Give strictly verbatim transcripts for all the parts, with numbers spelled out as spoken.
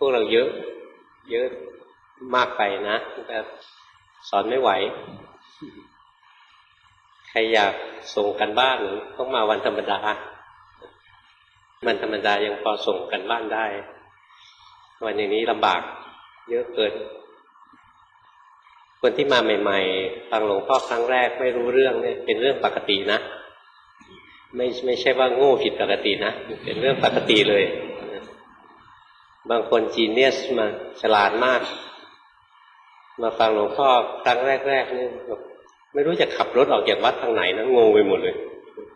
วกเราเยอะเยอะมากไปนะแต่สอนไม่ไหวใครอยากส่งกันบ้านต้องมาวันธรรมดาวันธรรมดายังพอส่งกันบ้านได้วันอย่างนี้ลำบากเยอะเกินคนที่มาใหม่ๆฟังหลวงพ่อครั้งแรกไม่รู้เรื่องเนี่ยเป็นเรื่องปกตินะไม่ไม่ใช่ว่าโง่ผิดปกตินะเป็นเรื่องปกติเลยบางคนจีเนียสมาฉลาดมากมาฟังหลวงพ่อครั้งแรกๆนี่ไม่รู้จะขับรถออกจากวัดทางไหนนะงงไปหมดเลย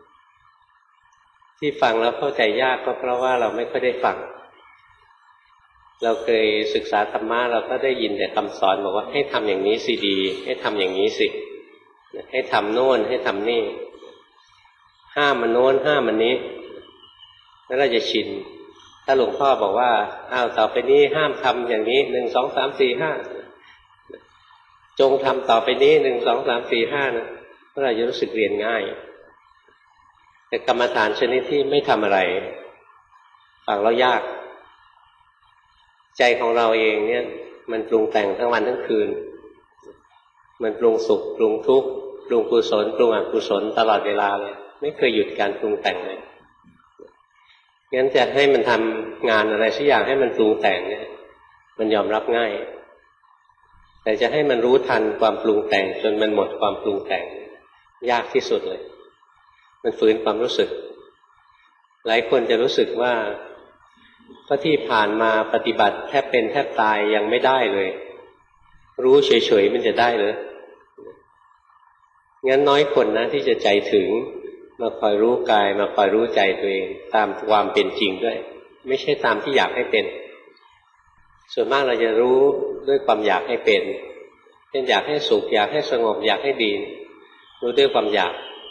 ที่ฟังแล้วเข้าใจยากก็เพราะว่าเราไม่ค่อยได้ฟังเราเคยศึกษาธรรมะเราก็ได้ยินแต่คำสอนบอกว่าให้ทำอย่างนี้สิดีให้ทำอย่างนี้สิให้ทำโน่นให้ทำนี่ห้ามมันโน้นห้ามมันนี้แล้วเราจะชินถ้าหลวงพ่อบอกว่าอ้าวต่อไปนี้ห้ามทำอย่างนี้หนึ่งสองสามสี่ห้าจงทำต่อไปนี้หนึ่งสองสามสี่ห้านะเราจะรู้สึกเรียนง่ายแต่กรรมฐานชนิดที่ไม่ทำอะไรฟังแล้วยากใจของเราเองเนี่ยมันปรุงแต่งทั้งวันทั้งคืนมันปรุงสุขปรุงทุกข์ปรุงกุศลปรุงอกุศลตลอดเวลาเลยไม่เคยหยุดการปรุงแต่งเลยงั้นจะให้มันทำงานอะไรสักอย่างให้มันปรุงแต่งเนี่ยมันยอมรับง่ายแต่จะให้มันรู้ทันความปรุงแต่งจนมันหมดความปรุงแต่งยากที่สุดเลยมันฝืนความรู้สึกหลายคนจะรู้สึกว่าเพราะที่ผ่านมาปฏิบัติแทบเป็นแทบตายยังไม่ได้เลยรู้เฉยๆมันจะได้เลยงั้นน้อยคนนะที่จะใจถึงมาคอยรู้กายมาคอยรู้ใจตัวเองตามความเป็นจริงด้วยไม่ใช่ตามที่อยากให้เป็นส่วนมากเราจะรู้ด้วยความอยากให้เป็นเช่นอยากให้สุขอยากให้สงบอยากให้ดีรู้ด้วยความอยาก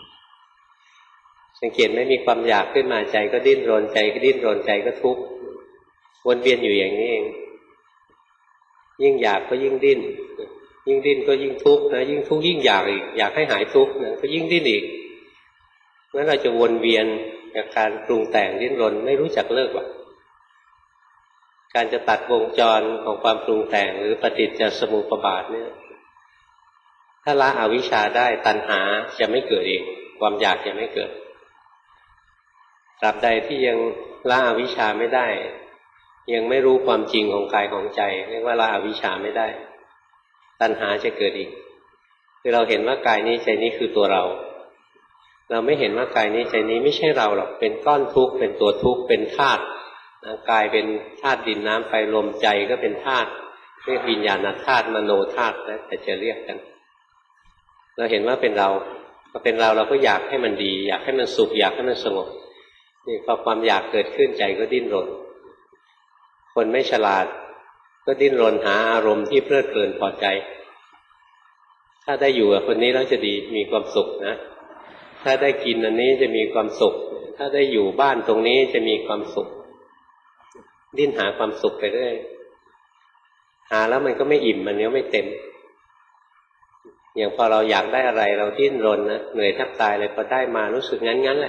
สังเกตไหมมีความอยากขึ้นมาใจก็ดิ้นรนใจก็ดิ้นรนใจก็ทุกข์วนเวียนอยู่อย่างนี้เองยิ่งอยากก็ยิ่งดิ้นยิ่งดิ้นก็ยิ่งทุกข์นะยิ่งทุกข์ยิ่งอยากอีกอยากให้หายทุกข์นะก็ยิ่งดิ้นอีกงั้นเราจะวนเวียนกับการปรุงแต่งดิ้นรนไม่รู้จักเลิกหรอกการจะตัดวงจรของความปรุงแต่งหรือปฏิจจสมุปบาทเนี่ยถ้าละอวิชชาได้ตัณหาจะไม่เกิดเองความอยากจะไม่เกิดตราบใดที่ยังละอวิชชาไม่ได้ยังไม่รู้ความจริงของกายของใจเรียกว่าละอวิชชาไม่ได้ตัณหาจะเกิดอีกคือเราเห็นว่ากายนี้ใจนี้คือตัวเราเราไม่เห็นว่ากายนี้ใจนี้ไม่ใช่เราหรอกเป็นก้อนทุกข์เป็นตัวทุกข์เป็นธาตุกายเป็นธาตุดินน้ำไฟลมใจก็เป็นธาตุเรียกวิญญาณธาตุมโนธาตุนะแต่จะเรียกกันเราเห็นว่าเป็นเราพอเป็นเราเราก็อยากให้มันดีอยากให้มันสุขอยากให้มันสงบนี่พอความอยากเกิดขึ้นใจก็ดิ้นรนคนไม่ฉลาดก็ดิ้นรนหาอารมณ์ที่เพลิดเพลินพอใจถ้าได้อยู่กับคนนี้แล้วจะดีมีความสุขนะถ้าได้กินอันนี้จะมีความสุขถ้าได้อยู่บ้านตรงนี้จะมีความสุขดิ้นหาความสุขไปเรื่อยหาแล้วมันก็ไม่อิ่มมันก็ไม่เต็มอย่างพอเราอยากได้อะไรเราดิ้นรนนะเหนื่อยแทบตายเลยพอได้มารู้สึกงั้นๆแหละ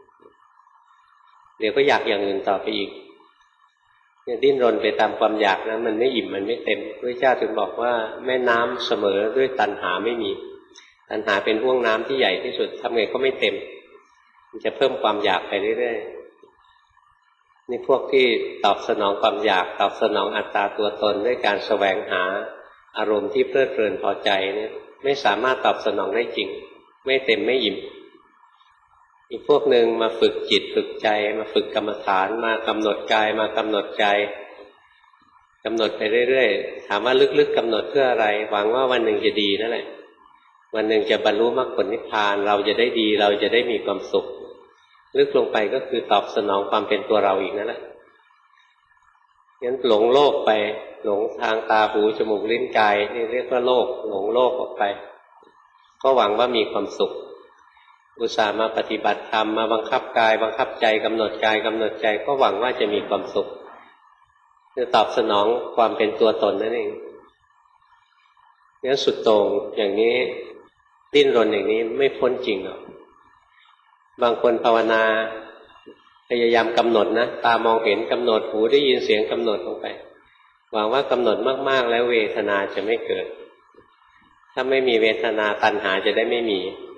เดี๋ยวก็อยากอย่างอื่นต่อไปอีกเนี่ยดิ้นรนไปตามความอยากนะมันไม่อิ่มมันไม่เต็มพระเจ้าจึงบอกว่าแม่น้ำเสมอด้วยตัณหาไม่มีตัณหาเป็นห่วงน้ำที่ใหญ่ที่สุดทำไงก็ไม่เต็มมันจะเพิ่มความอยากไปเรื่อยๆนี่พวกที่ตอบสนองความอยากตอบสนองอัตตาตัวตนด้วยการแสวงหาอารมณ์ที่เพลิดเพลินพอใจเนี่ยไม่สามารถตอบสนองได้จริงไม่เต็มไม่อิ่มอีกพวกหนึ่งมาฝึกจิตฝึกใจมาฝึกกรรมฐานมากำหนดกายมากำหนดใจกำหนดไปเรื่อยๆถามว่าลึกๆกำหนดเพื่ออะไรหวังว่าวันหนึ่งจะดีนั่นแหละวันหนึ่งจะบรรลุมรรคผลนิพพานเราจะได้ดีเราจะได้มีความสุขลึกลงไปก็คือตอบสนองความเป็นตัวเราอีกนั่นแหละงั้นหลงโลกไปหลงทางตาหูจมูกลิ้นกายนี่เรียกว่าโลกหลงโลกออกไปก็หวังว่ามีความสุขอุตส่าห์มาปฏิบัติธรรมมาบังคับกายบังคับใจกำหนดกายกำหนดใจก็หวังว่าจะมีความสุขจะตอบสนองความเป็นตัวตนนั่นเองงั้นสุดโต่งอย่างนี้ดิ้นรนอย่างนี้ไม่พ้นจริงหรอกบางคนภาวนาพยายามกำหนดนะตามองเห็นกำหนดหูได้ยินเสียงกำหนดลงไปหวังว่ากำหนดมากๆแล้วเวทนาจะไม่เกิดถ้าไม่มีเวทนาตัณหาจะได้ไม่มี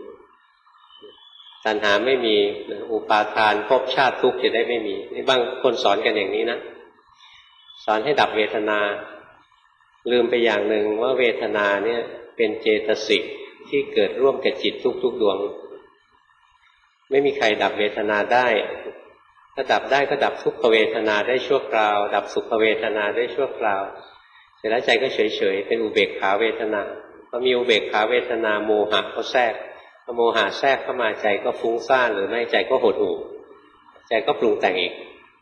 ตัณหาไม่มีอุปาทานภพชาติทุกข์จะได้ไม่มีนี่บางคนสอนกันอย่างนี้นะสอนให้ดับเวทนาลืมไปอย่างหนึ่งว่าเวทนาเนี่ยเป็นเจตสิกที่เกิดร่วมกับจิตทุกๆดวงไม่มีใครดับเวทนาได้ถ้าดับได้ก็ดับทุกขเวทนาได้ชั่วคราวดับสุขเวทนาได้ชั่วคราวเสร็จแล้วใจก็เฉยๆเป็นอุเบกขาเวทนาพอมีอุเบกขาเวทนาโมหะก็แทรกพอโมหะแทรกเข้ามาใจก็ฟุ้งซ่านหรือไม่ใจก็หดหู่ใจก็ปรุงแต่งอีก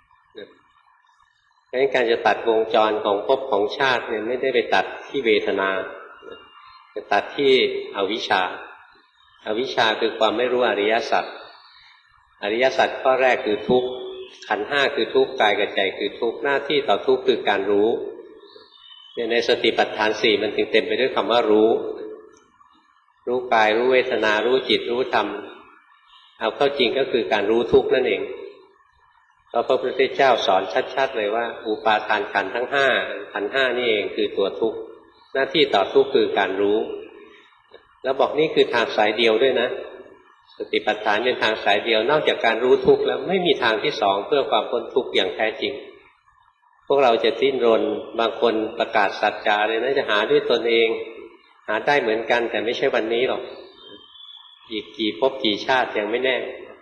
ดังนั้นการจะตัดวงจรของภพของชาติเนี่ยไม่ได้ไปตัดที่เวทนาจะตัดที่อวิชชาอวิชชาคือความไม่รู้อริยสัจอริยสัจข้อแรกคือทุกข์ขันธ์ห้าคือทุกข์กายกับใจคือทุกข์หน้าที่ต่อทุกข์คือการรู้ในสติปัฏฐานสี่มันถึงเต็มไปด้วยคำว่ารู้รู้กายรู้เวทนารู้จิตรู้ธรรมเอาเข้าจริงก็คือการรู้ทุกข์นั่นเองเพราะพระพุทธเจ้าสอนชัดๆเลยว่าอุปาทานขันธ์ทั้งห้าขันธ์ห้านี่เองคือตัวทุกข์หน้าที่ต่อทุกข์คือการรู้แล้วบอกนี่คือทางสายเดียวด้วยนะสติปัฏฐานเป็นทางสายเดียวนอกจากการรู้ทุกข์แล้วไม่มีทางที่สองเพื่อความพ้นทุกข์อย่างแท้จริงพวกเราจะดิ้นรนบางคนประกาศสัจจาเลยนะจะหาด้วยตนเองหาได้เหมือนกันแต่ไม่ใช่วันนี้หรอกอีกกี่ภพกี่ชาติยังไม่แน่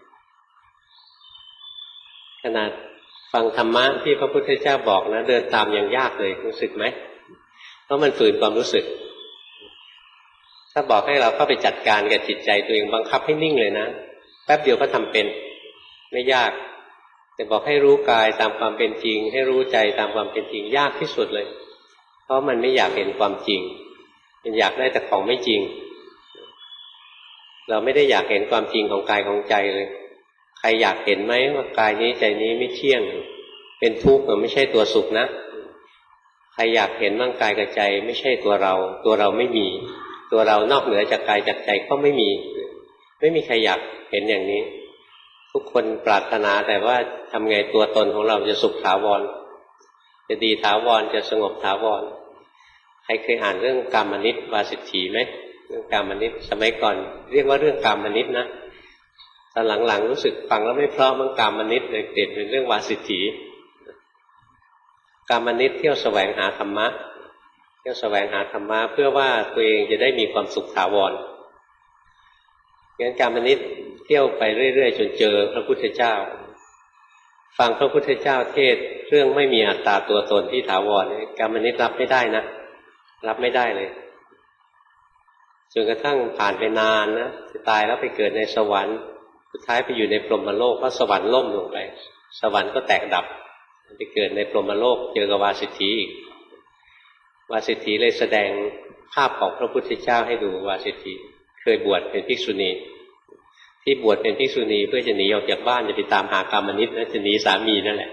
ขนาดฟังธรรมะที่พระพุทธเจ้าบอกนะเดินตามยังยากเลยรู้สึกไหมเพราะมันฝืนความรู้สึกถ้าบอกให้เราเข้าไปจัดการกับจิตใจตัวเองบังคับให้นิ่งเลยนะแป๊บเดียวก็ทำเป็นไม่ยากแต่บอกให้รู้กายตามความเป็นจริงให้รู้ใจตามความเป็นจริงยากที่สุดเลยเพราะมันไม่อยากเห็นความจริงมันอยากได้แต่ของไม่จริงเราไม่ได้อยากเห็นความจริงของกายของใจเลยใครอยากเห็นไหมว่ากายนี้ใจนี้ไม่เที่ยงเป็นทุกข์ไม่ใช่ตัวสุขนะใครอยากเห็นร่างกายกับใจไม่ใช่ตัวเราตัวเราไม่มีตัวเรานอกเหนือจากกายจากใจก็ไม่มีไม่มีใครอยากเห็นอย่างนี้ทุกคนปรารถนาแต่ว่าทำไงตัวตนของเราจะสุขถาวรจะดีถาวรจะสงบถาวรใครเคยอ่านเรื่องกามนิตวาสิทธีไหมเรื่องกามนิตสมัยก่อนเรียกว่าเรื่องกามนิตนะตอนหลังๆรู้สึกฟังแล้วไม่เพราะมันกามนิตเลยเปลี่ยนเป็นเรื่องวาสิทธีกามนิตเที่ยวแสวงหาธรรมะเที่ยวแสวงหาธรรมะเพื่อว่าตัวเองจะได้มีความสุขถาวรงั้นกามนิตเที่ยวไปเรื่อยๆจนเจอพระพุทธเจ้าฟังพระพุทธเจ้าเทศเรื่องไม่มีอัตตาตัวตนที่ถาวรกามนิตรับไม่ได้นะรับไม่ได้เลยจนกระทั่งผ่านไปนานนะจะตายแล้วไปเกิดในสวรรค์สุดท้ายไปอยู่ในพรหมโลกเพราะสวรรค์ล่มลงไปสวรรค์ก็แตกดับไปเกิดในพรหมโลกเจอกับวาสิทธีอีกวาสิทธีเลยแสดงภาพของพระพุทธเจ้าให้ดูวาสิทธีเคยบวชเป็นภิกษุณีที่บวชเป็นภิกษุณีเพื่อจะหนีออกจากบ้านจะไปตามหากามนิตนะจะหนีสามีนั่นแหละ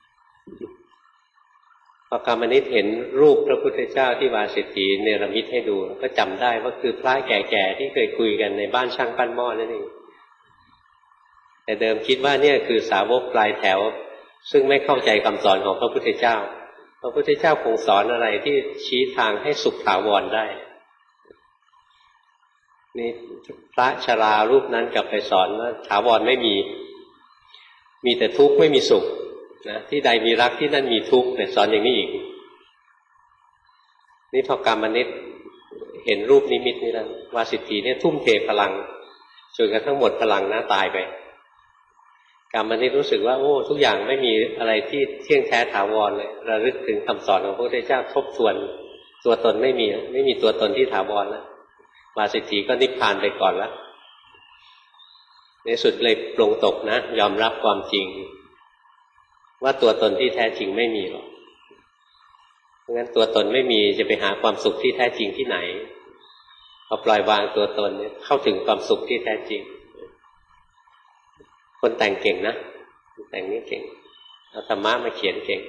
พอกามนิตเห็นรูปพระพุทธเจ้าที่วาสิทธีเนรมิตให้ดูก็จำได้ว่าคือพระแก่ๆที่เคยคุยกันในบ้านช่างปั้นหม้อนั่นเองแต่เดิมคิดว่าเนี่ยคือสาวกปลายแถวซึ่งไม่เข้าใจคำสอนของพระพุทธเจ้าพระพุทธเจ้าคงสอนอะไรที่ชี้ทางให้สุขถาวรได้นี่พระชรารูปนั้นกลับไปสอนว่าถาวรไม่มีมีแต่ทุกข์ไม่มีสุขนะที่ใดมีรักที่นั่นมีทุกข์เนี่ยสอนอย่างนี้อีกนี่พอกามนิตเห็นรูปนิมิตนี่แล้ววาสิทธีเนี่ยทุ่มเทพลังจนกระทั่งหมดพลังนะตายไปกามนิตรู้สึกว่าโอ้ทุกอย่างไม่มีอะไรที่เที่ยงแท้ถาวรเลยระลึกถึงคำสอนของพระพุทธเจ้าทบทวนตัวตนไม่มีไม่มีตัวตนที่ถาวรแล้ววาสิทธีก็นิพพานไปก่อนแล้วในสุดเลยปลงตกนะยอมรับความจริงว่าตัวตนที่แท้จริงไม่มีหรอกเพราะงั้นตัวตนไม่มีจะไปหาความสุขที่แท้จริงที่ไหนพอปล่อยวางตัวตนเนี่ยเข้าถึงความสุขที่แท้จริงคนแต่งเก่งนะแต่งนี่เก่งเอาธรรมะมาเขียนเก่ง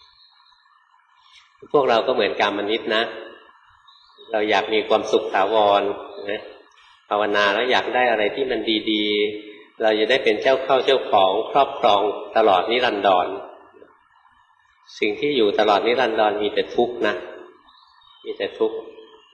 พวกเราก็เหมือนกามนิตนะเราอยากมีความสุขถาวรนะภาวนาแล้วอยากได้อะไรที่มันดีๆเราจะได้เป็นเจ้าเข้าเจ้าของครอบครองตลอดนิรันดรสิ่งที่อยู่ตลอดนิรันดรมีแต่ทุกข์นะมีแต่ทุกข์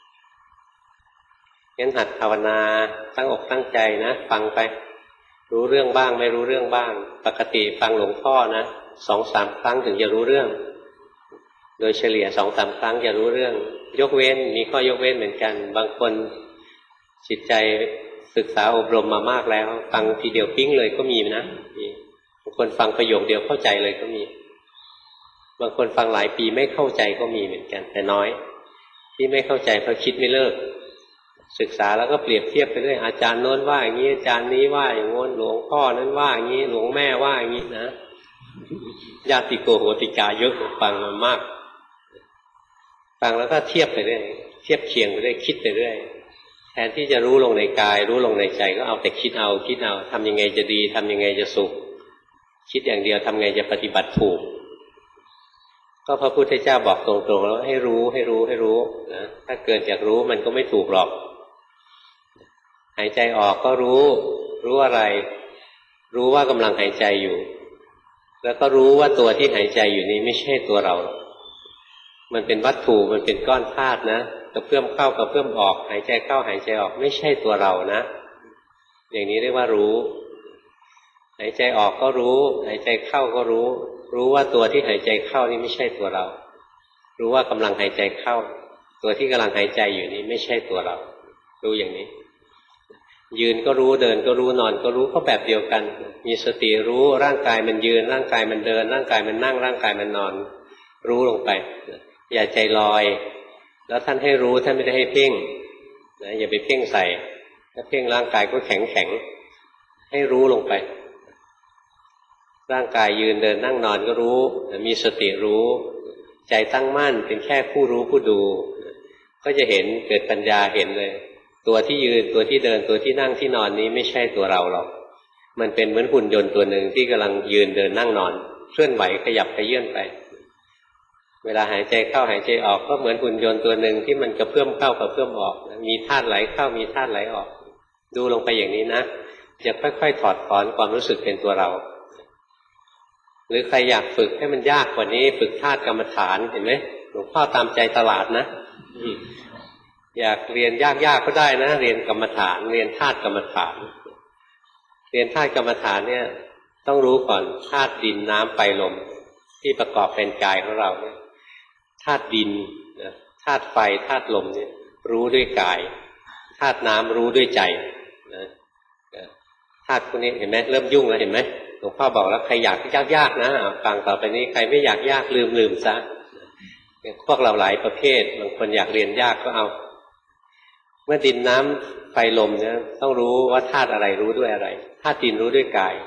งั้นหัดภาวนาตั้งอกตั้งใจนะฟังไปรู้เรื่องบ้างไม่รู้เรื่องบ้างปกติฟังหลวงพ่อนะสองสามครั้งถึงจะรู้เรื่องโดยเฉลี่ยสองสามครั้งจะรู้เรื่องยกเว้นมีข้อยกเว้นเหมือนกันบางคนจิตใจศึกษาอบรมมามากแล้วฟังทีเดียวปิ้งเลยก็มีนะบางคนฟังประโยคเดียวเข้าใจเลยก็มีบางคนฟังหลายปีไม่เข้าใจก็มีเหมือนกันแต่น้อยที่ไม่เข้าใจเพราะคิดไม่เลิกศึกษาแล้วก็เปรียบเทียบไปเรื่อยอาจารย์โน้นว่าอย่างนี้อาจารย์นี้ว่าอย่างโน้นหลวงพ่อนั้นว่าอย่างนี้หลวงแม่ว่าอย่างนี้นะญาติโกโหติกาเยอะฟังมามากฟังแล้วก็เทียบไปเรื่อยเทียบเคียงไปเรื่อยคิดไปเรื่อยแทนที่จะรู้ลงในกายรู้ลงในใจก็เอาแต่คิดเอาคิดเอาทำยังไงจะดีทำยังไงจะสุขคิดอย่างเดียวทำไงจะปฏิบัติถูกก็พระพุทธเจ้าบอกตรงๆแล้วให้รู้ให้รู้ให้รู้นะถ้าเกินจากรู้มันก็ไม่ถูกหรอกหายใจออกก็รู้รู้อะไรรู้ว่ากำลังหายใจอยู่แล้วก็รู้ว่าตัวที่หายใจอยู่นี้ไม่ใช่ตัวเรามันเป็นวัตถุมันเป็นก้อนธาตุนะกระเพื่อมเข้ากระเพื่อมออกหายใจเข้าหายใจออกไม่ใช่ตัวเรานะอย่างนี้เรียกว่ารู้หายใจออกก็รู้หายใจเข้าก็รู้รู้ว่าตัวที่หายใจเข้านี่ไม่ใช่ตัวเรารู้ว่ากำลังหายใจเข้าตัวที่กำลังหายใจอยู่นี้ไม่ใช่ตัวเรารู้อย่างนี้ยืนก็รู้เดินก็รู้นอนก็รู้ก็แบบเดียวกันมีสติรู้ร่างกายมันยืนร่างกายมันเดินร่างกายมันนั่งร่างกายมันนอนรู้ลงไปอย่าใจลอยแล้วท่านให้รู้ท่านไม่ได้ให้เพ่งนะอย่าไปเพ่งใส่ถ้าเพ่งร่างกายก็แข็งแข็งให้รู้ลงไปร่างกายยืนเดินนั่งนอนก็รู้มีสติรู้ใจตั้งมั่นเป็นแค่ผู้รู้ผู้ดูก็จะเห็นเกิดปัญญาเห็นเลยตัวที่ยืนตัวที่เดินตัวที่นั่งที่นอนนี้ไม่ใช่ตัวเราหรอกมันเป็นเหมือนหุ่นยนต์ตัวหนึ่งที่กำลังยืนเดินนั่งนอนเคลื่อนไหวขยับขยื่นไปเวลาหายใจเข้าหายใจออกก็เหมือนหุ่นยนต์ตัวหนึ่งที่มันกระเพื่อมเข้ากระเพื่อมออกมีธาตุไหลเข้ามีธาตุไหลออกดูลงไปอย่างนี้นะจะค่อยๆถอดถอนความรู้สึกเป็นตัวเราหรือใครอยากฝึกให้มันยากกว่านี้ฝึกธาตุกรรมฐานเห็นไหมหลวงพ่อตามใจตลาดนะอยากเรียนยากๆก็ได้นะเรียนกรรมฐานเรียนธาตุกรรมฐานเรียนธาตุกรรมฐานเนี่ยต้องรู้ก่อนธาตุดินน้ำไฟลมที่ประกอบเป็นกายของเราเนี่ยธาตุดินนะธาตุไฟธาตุลมเนี่ยรู้ด้วยกายธาตุน้ำรู้ด้วยใจนะธาตุพวกนี้เห็นไหมเริ่มยุ่งแล้วเห็นไหมหลวงพ่อบอกแล้วใครอยากยากๆนะฟังต่อไปนี้ใครไม่อยากยากลืมลืมซะพวกเราหลายประเภทบางคนอยากเรียนยากก็เอาเมื่อดินน้ำไฟลมเนี่ยต้องรู้ว่าธาตุอะไรรู้ด้วยอะไรธาตุดินรู้ด้วยกาย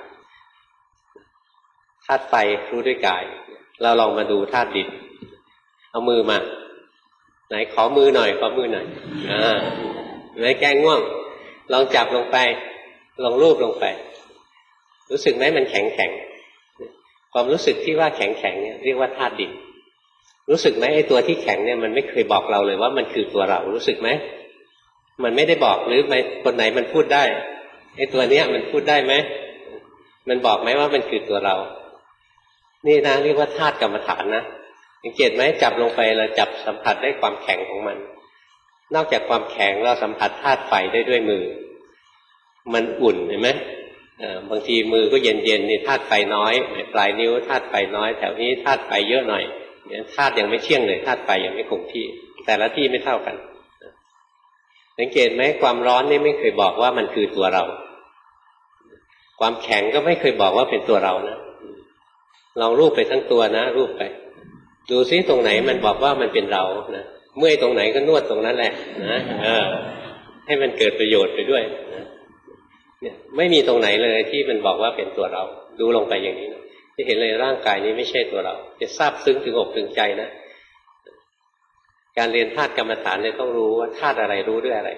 ธาตุไฟรู้ด้วยกายเราลองมาดูธาตุดินเอามือมาไหนขอมือหน่อยขอมือหน่อยอ่าไหนแก้ง่วงลองจับลงไปลองลูบลงไปรู้สึกไหมมันแข็งแข็งความรู้สึกที่ว่าแข็งแข็งเนี่ยเรียกว่าธาตุดินรู้สึกไหมไอ้ตัวที่แข็งเนี่ยมันไม่เคยบอกเราเลยว่ามันคือตัวเรารู้สึกไหมมันไม่ได้บอกหรือไม่คนไหนมันพูดได้ไอ้ตัวเนี้ยมันพูดได้ไหมมันบอกไหมว่ามันคือตัวเรานี่นะเรียกว่าธาตุกรรมฐานนะสังเกตไหมจับลงไปเราจับสัมผัสได้ความแข็งของมันนอกจากความแข็งเราสัมผัสธาตุไฟได้ด้วยมือมันอุ่นเห็นไหมบางทีมือก็เย็นๆนี่ธาตุไฟน้อยปลายนิ้วธาตุไฟน้อยแถวนี้ธาตุไฟเยอะหน่อยเนี่ยธาตุยังไม่เที่ยงเลยธาตุไฟยังไม่คงที่แต่ละที่ไม่เท่ากันสังเกตไหมความร้อนนี่ไม่เคยบอกว่ามันคือตัวเราความแข็งก็ไม่เคยบอกว่าเป็นตัวเรานะลองรูปไปทั้งตัวนะรูปไปดูซิตรงไหนมันบอกว่ามันเป็นเรานะเมื่อยตรงไหนก็นวดตรงนั้นแหละนะเออให้มันเกิดประโยชน์ไปด้วยนะเนี่ยไม่มีตรงไหนเลยที่มันบอกว่าเป็นตัวเราดูลงไปอย่างนี้นะจะเห็นเลยร่างกายนี้ไม่ใช่ตัวเราจะซาบซึ้งถึงอกถึงใจนะการเรียนธาตุกรรมฐานเนี่ยต้องรู้ว่าธาตุอะไรรู้ด้วยอะไร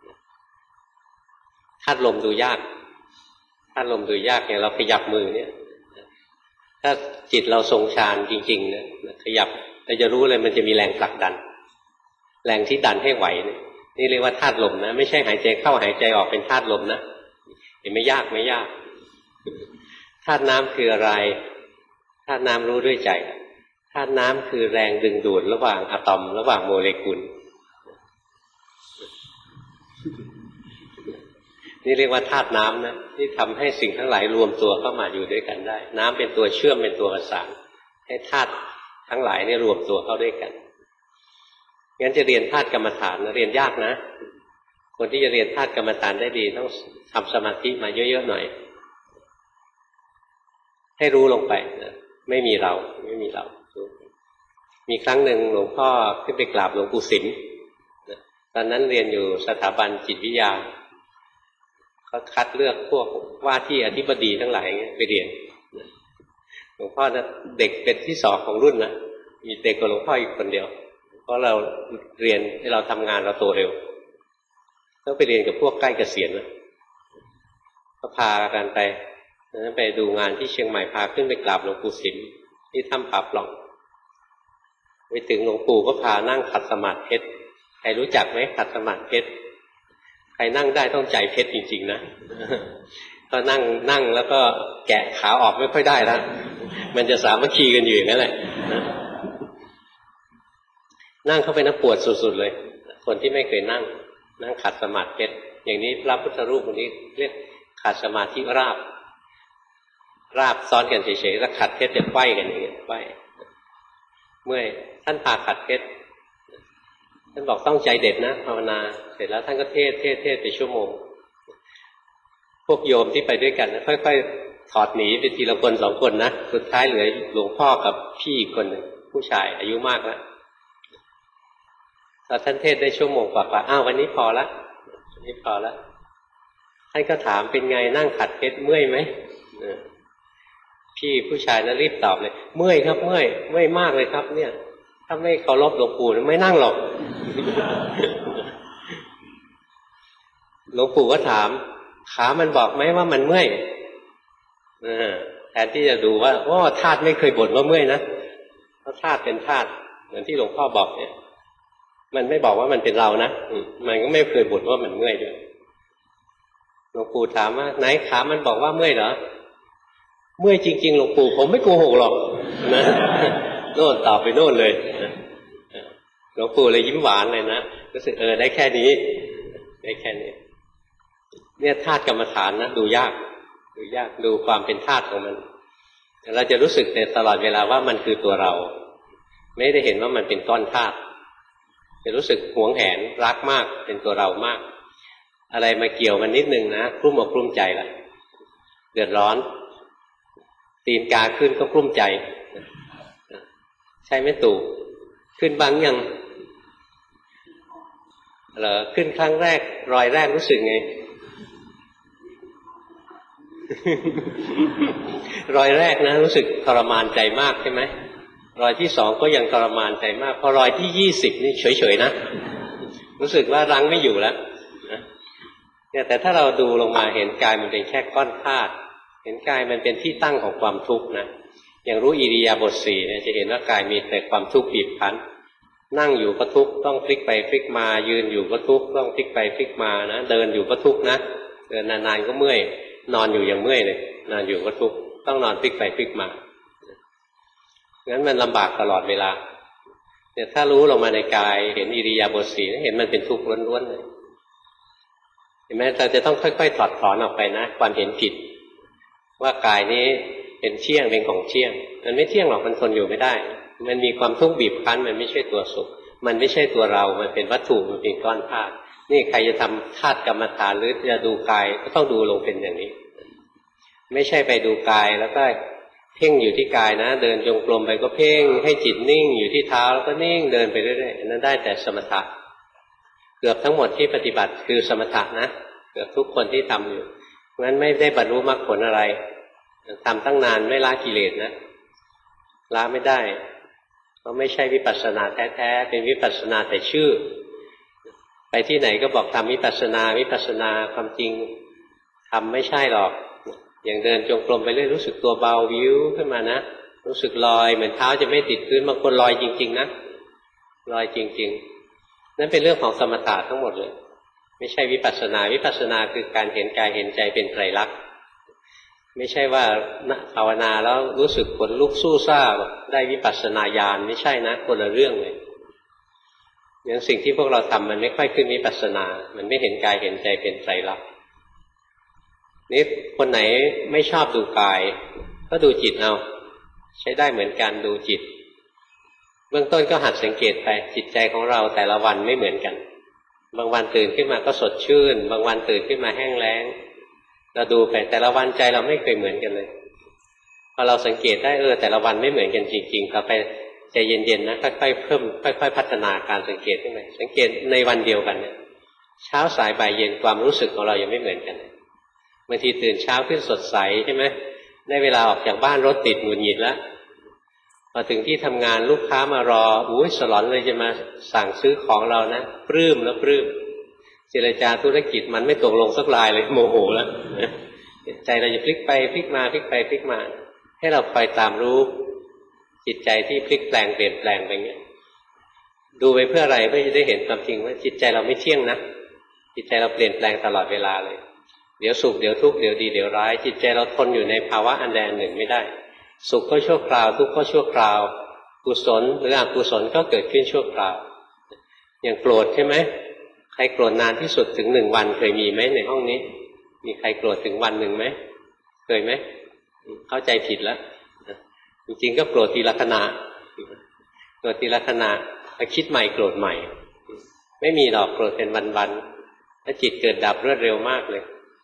ธาตุลมดูยากธาตุลมดูยากอย่างเราขยับมือเนี่ยถ้าจิตเราทรงฌานจริงๆเนี่ยขยับเราจะรู้เลยมันจะมีแรงผลักดันแรงที่ดันให้ไหวเนี่ยนี่เรียกว่าธาตุลมนะไม่ใช่หายใจเข้าหายใจออกเป็นธาตุลมนะเห็นไม่ยากไม่ยากธาตุน้ำคืออะไรธาตุน้ำรู้ด้วยใจธธาตุน้ำคือแรงดึงดูดระหว่างอะตอมระหว่างโมเลกุลนี่เรียกว่าธาตุน้ำนะที่ทำให้สิ่งทั้งหลายรวมตัวเข้ามาอยู่ด้วยกันได้น้ำเป็นตัวเชื่อมเป็นตัวประสานให้ธาตุทั้งหลายนี่รวมตัวเข้าด้วยกันงั้นจะเรียนธาตุกรรมฐานนะเรียนยากนะคนที่จะเรียนธาตุกรรมฐานได้ดีต้องทำสมาธิมาเยอะๆหน่อยให้รู้ลงไปนะไม่มีเราไม่มีเรามีครั้งหนึ่งหลวงพ่อขึ้นไปกราบหลวงปู่ศิลป์ตอนนั้นเรียนอยู่สถาบันจิตวิทยาเขาคัดเลือกพวกว่าที่อธิบดีทั้งหลายไปเรียนหลวงพ่อนะเด็กเป็นที่สองของรุ่นนะมีเด็กกว่าหลวงพ่ออีกคนเดียวเพราะเราเรียนให้เราทำงานเราโตเร็วต้องไปเรียนกับพวกใกล้เกษียณนะก็พากันไปนั้นไปดูงานที่เชียงใหม่พาขึ้นไปกราบหลวงปู่ศิลป์ที่ถ้ำป่าปล่องไปถึงหลวงปู่ก็พานั่งขัดสมาธิเพชรใครรู้จักไหมขัดสมาธิเพชรใครนั่งได้ต้องใจเพชรจริงๆนะก็นั่งนั่งแล้วก็แกะขาออกไม่ค่อยได้แล้วมันจะสามัคคีกันอยู่อย่างนั้นแหละนั่งเข้าไปน่าปวดสุดๆเลยคนที่ไม่เคยนั่งนั่งขัดสมาธิเพชรอย่างนี้พระพุทธรูปคนนี้เรียกขัดสมาธิราบราบซ้อนกันเฉยๆแล้วขัดเพชรจะไขว้กันอย่างเงี้ยไขว้เมื่อท่านพาขัดเพชรท่านบอกต้องใจเด็ดนะภาวนาเสร็จแล้วท่านก็เทศเทศเทศไปชั่วโมงพวกโยมที่ไปด้วยกันค่อยๆถอดหนีไปทีละคนสองคนนะสุดท้ายเหลือหลวงพ่อกับพี่อีกคนหนึ่งผู้ชายอายุมากแล้วตอนท่านเทศได้ชั่วโมงกว่าๆอ้าววันนี้พอละวันนี้พอละท่านก็ถามเป็นไงนั่งขัดเพชรเมื่อยไหมพี่ผู้ชายนั้นรีบตอบเลยเมื่อยครับเมื่อยเมื่อยมากเลยครับเนี่ยถ้าไม่เคารพหลวงปู่ไม่นั่งหรอกหลวงปู่ก็ถามขามันบอกไหมว่ามันเมื่อยแทนที่จะดูว่าโอ้ธาตุไม่เคยบ่นว่าเมื่อยนะเพราะธาตุเป็นธาตุเหมือนที่หลวงพ่อบอกเนี่ยมันไม่บอกว่ามันเป็นเรานะมันก็ไม่เคยบ่นว่ามันเมื่อยด้วยหลวงปู่ถามว่าไหนขามันบอกว่าเมื่อยเหรอเมื่อยจริงๆหลวงปู่ผมไม่โกหกหรอกนะโน่นตอบไปโน่นเลยหลวงปู่เลยยิ้มหวานเลยนะรู้สึกเออได้แค่นี้ได้แค่นี้เนี่ยธาตุกรรมฐานนะดูยากดูยากดูความเป็นธาตุของมันเราจะรู้สึกแต่ตลอดเวลาว่ามันคือตัวเราไม่ได้เห็นว่ามันเป็นก้อนธาตุจะรู้สึกหวงแหนรักมากเป็นตัวเรามากอะไรมาเกี่ยวมันนิดนึงนะกลุ้มอกกลุ้มใจละเดือดร้อนตีนกาขึ้นก็กลุ้มใจใช่ไหมตู่ขึ้นบ้างยังเหรอขึ้นครั้งแรกรอยแรกรู้สึกไง รอยแรกนะรู้สึกทรมานใจมากใช่ไหมรอยที่สองก็ยังทรมานใจมากพอรอยที่ยี่สิบนี่เฉยๆนะรู้สึกว่ารั้งไม่อยู่แล้วเนี่ยแต่ถ้าเราดูลงมาเห็นกายมันเป็นแค่ก้อนธาตุเห็นกายมันเป็นที่ตั้งของความทุกข์นะอย่างรู้อิริยาบถสี่เนี่ยจะเห็นว่ากายมีแต่ความทุกข์บีบคั้นนั่งอยู่ก็ทุกข์ต้องพลิกไปพลิกมายืนอยู่ก็ทุกข์ต้องพลิกไปพลิกมานะเดินอยู่ก็ทุกข์นะเดินนานๆก็เมื่อยนอนอยู่ยังเมื่อยเลยนอนอยู่ก็ทุกข์ต้องนอนพลิกไปพลิกมางั้นมันลำบากตลอดเวลาเนี่ยถ้ารู้ลงมาในกายเห็นอิริยาบถสี่เห็นมันเป็นทุกข์ล้วนๆเลยเห็นไหมเราจะต้องค่อยๆถอดถอนออกไปนะความเห็นผิดว่ากายนี้เป็นเที่ยงเป็นของเที่ยงมันไม่เที่ยงหรอกมันทนอยู่ไม่ได้มันมีความทุกข์บีบคั้นมันไม่ใช่ตัวสุขมันไม่ใช่ตัวเรามันเป็นวัตถุมันเป็นก้อนธาตุนี่ใครจะทำธาตุกรรมฐานหรือจะดูกายก็ต้องดูลงเป็นอย่างนี้ไม่ใช่ไปดูกายแล้วก็เพ่งอยู่ที่กายนะเดินจงกรมไปก็เพ่งให้จิตนิ่งอยู่ที่เท้าแล้วก็นิ่งเดินไปเรื่อยๆนั้นได้แต่สมถะเกือบทั้งหมดที่ปฏิบัติคือสมถะนะเกือบทุกคนที่ทำอยู่งั้นไม่ได้บรรลุมรรคผลอะไรทำตั้งนานไม่ละกิเลสนะละไม่ได้เพราะไม่ใช่วิปัสสนาแท้ๆเป็นวิปัสสนาแต่ชื่อไปที่ไหนก็บอกทำวิปัสสนาวิปัสสนาความจริงทำไม่ใช่หรอกอย่างเดินจงกรมไปเรื่อยรู้สึกตัวเบาวิวขึ้นมานะรู้สึกลอยเหมือนเท้าจะไม่ติดพื้นบางคนลอยจริงๆนะลอยจริงๆนั่นเป็นเรื่องของสมถะทั้งหมดเลยไม่ใช่วิปัสสนาวิปัสสนาคือการเห็นกายเห็นใจเป็นไตรลักษณ์ไม่ใช่ว่าภาวนาแล้วรู้สึกขนลุกสู้ซ่าได้วิปัสสนาญาณไม่ใช่นะคนละเรื่องเลยอย่างสิ่งที่พวกเราทำมันไม่ค่อยขึ้นวิปัสสนามันไม่เห็นกายเห็นใจเป็นไตรลักษณ์นี่คนไหนไม่ชอบดูกายก็ดูจิตเอาใช้ได้เหมือนกันดูจิตเบื้องต้นก็หัดสังเกตไปจิตใจของเราแต่ละวันไม่เหมือนกันบางวันตื่นขึ้นมาก็สดชื่นบางวันตื่นขึ้นมาแห้งแล้งเราดูไปแต่ละวันใจเราไม่เคยเหมือนกันเลยพอเราสังเกตได้เออแต่ละวันไม่เหมือนกันจริงๆต่อไปใจเย็นๆนะค่อยๆเพิ่มค่อยๆพัฒนาการสังเกตขึ้นไปสังเกตในวันเดียวกันเนี่ยเช้าสายบ่ายเย็นความรู้สึกของเรายังไม่เหมือนกันบางทีตื่นเช้าขึ้นสดใสใช่ไหมได้เวลาออกจากบ้านรถติดหงุดหงิดแล้วพอถึงที่ทำงานลูกค้ามารออุ้ยสลอนเลยจะมาสั่งซื้อของเรานะปลื้มแล้วปลื้มเจรจาธุรกิจมันไม่ตกลงสักรายเลยโมโหแล้วใจเราจะพลิกไปพลิกมาพลิกไปพลิกมาให้เราคอยตามรู้จิตใจที่พลิกแปลงเปลี่ยนแปลงไปเงี้ยดูไปเพื่ออะไรเพื่อจะได้เห็นความจริงว่าจิตใจเราไม่เที่ยงนะจิตใจเราเปลี่ยนแปลงตลอดเวลาเลยเดี๋ยวสุขเดี๋ยวทุกข์เดี๋ยวดีเดี๋ยวร้ายจิตใจเราทนอยู่ในภาวะอันใดอันหนึ่งไม่ได้สุขก็ชั่วคราวทุกข์ก็ชั่วคราวกุศลหรืออกุศลก็เกิดขึ้นชั่วคราวอย่างโกรธใช่ไหมใครโกรธนานที่สุดถึงหนึ่งวันเคยมีไหมในห้องนี้มีใครโกรธถึงวันหนึ่งไหมเคยไหมเข้าใจผิดแล้วจริงๆก็โกรธทีละขณะโกรธทีละขณะแล้วคิดใหม่โกรธใหม่ไม่มีหรอกโกรธเป็นวันๆแล้วจิตเกิดดับรวดเร็วมากเลย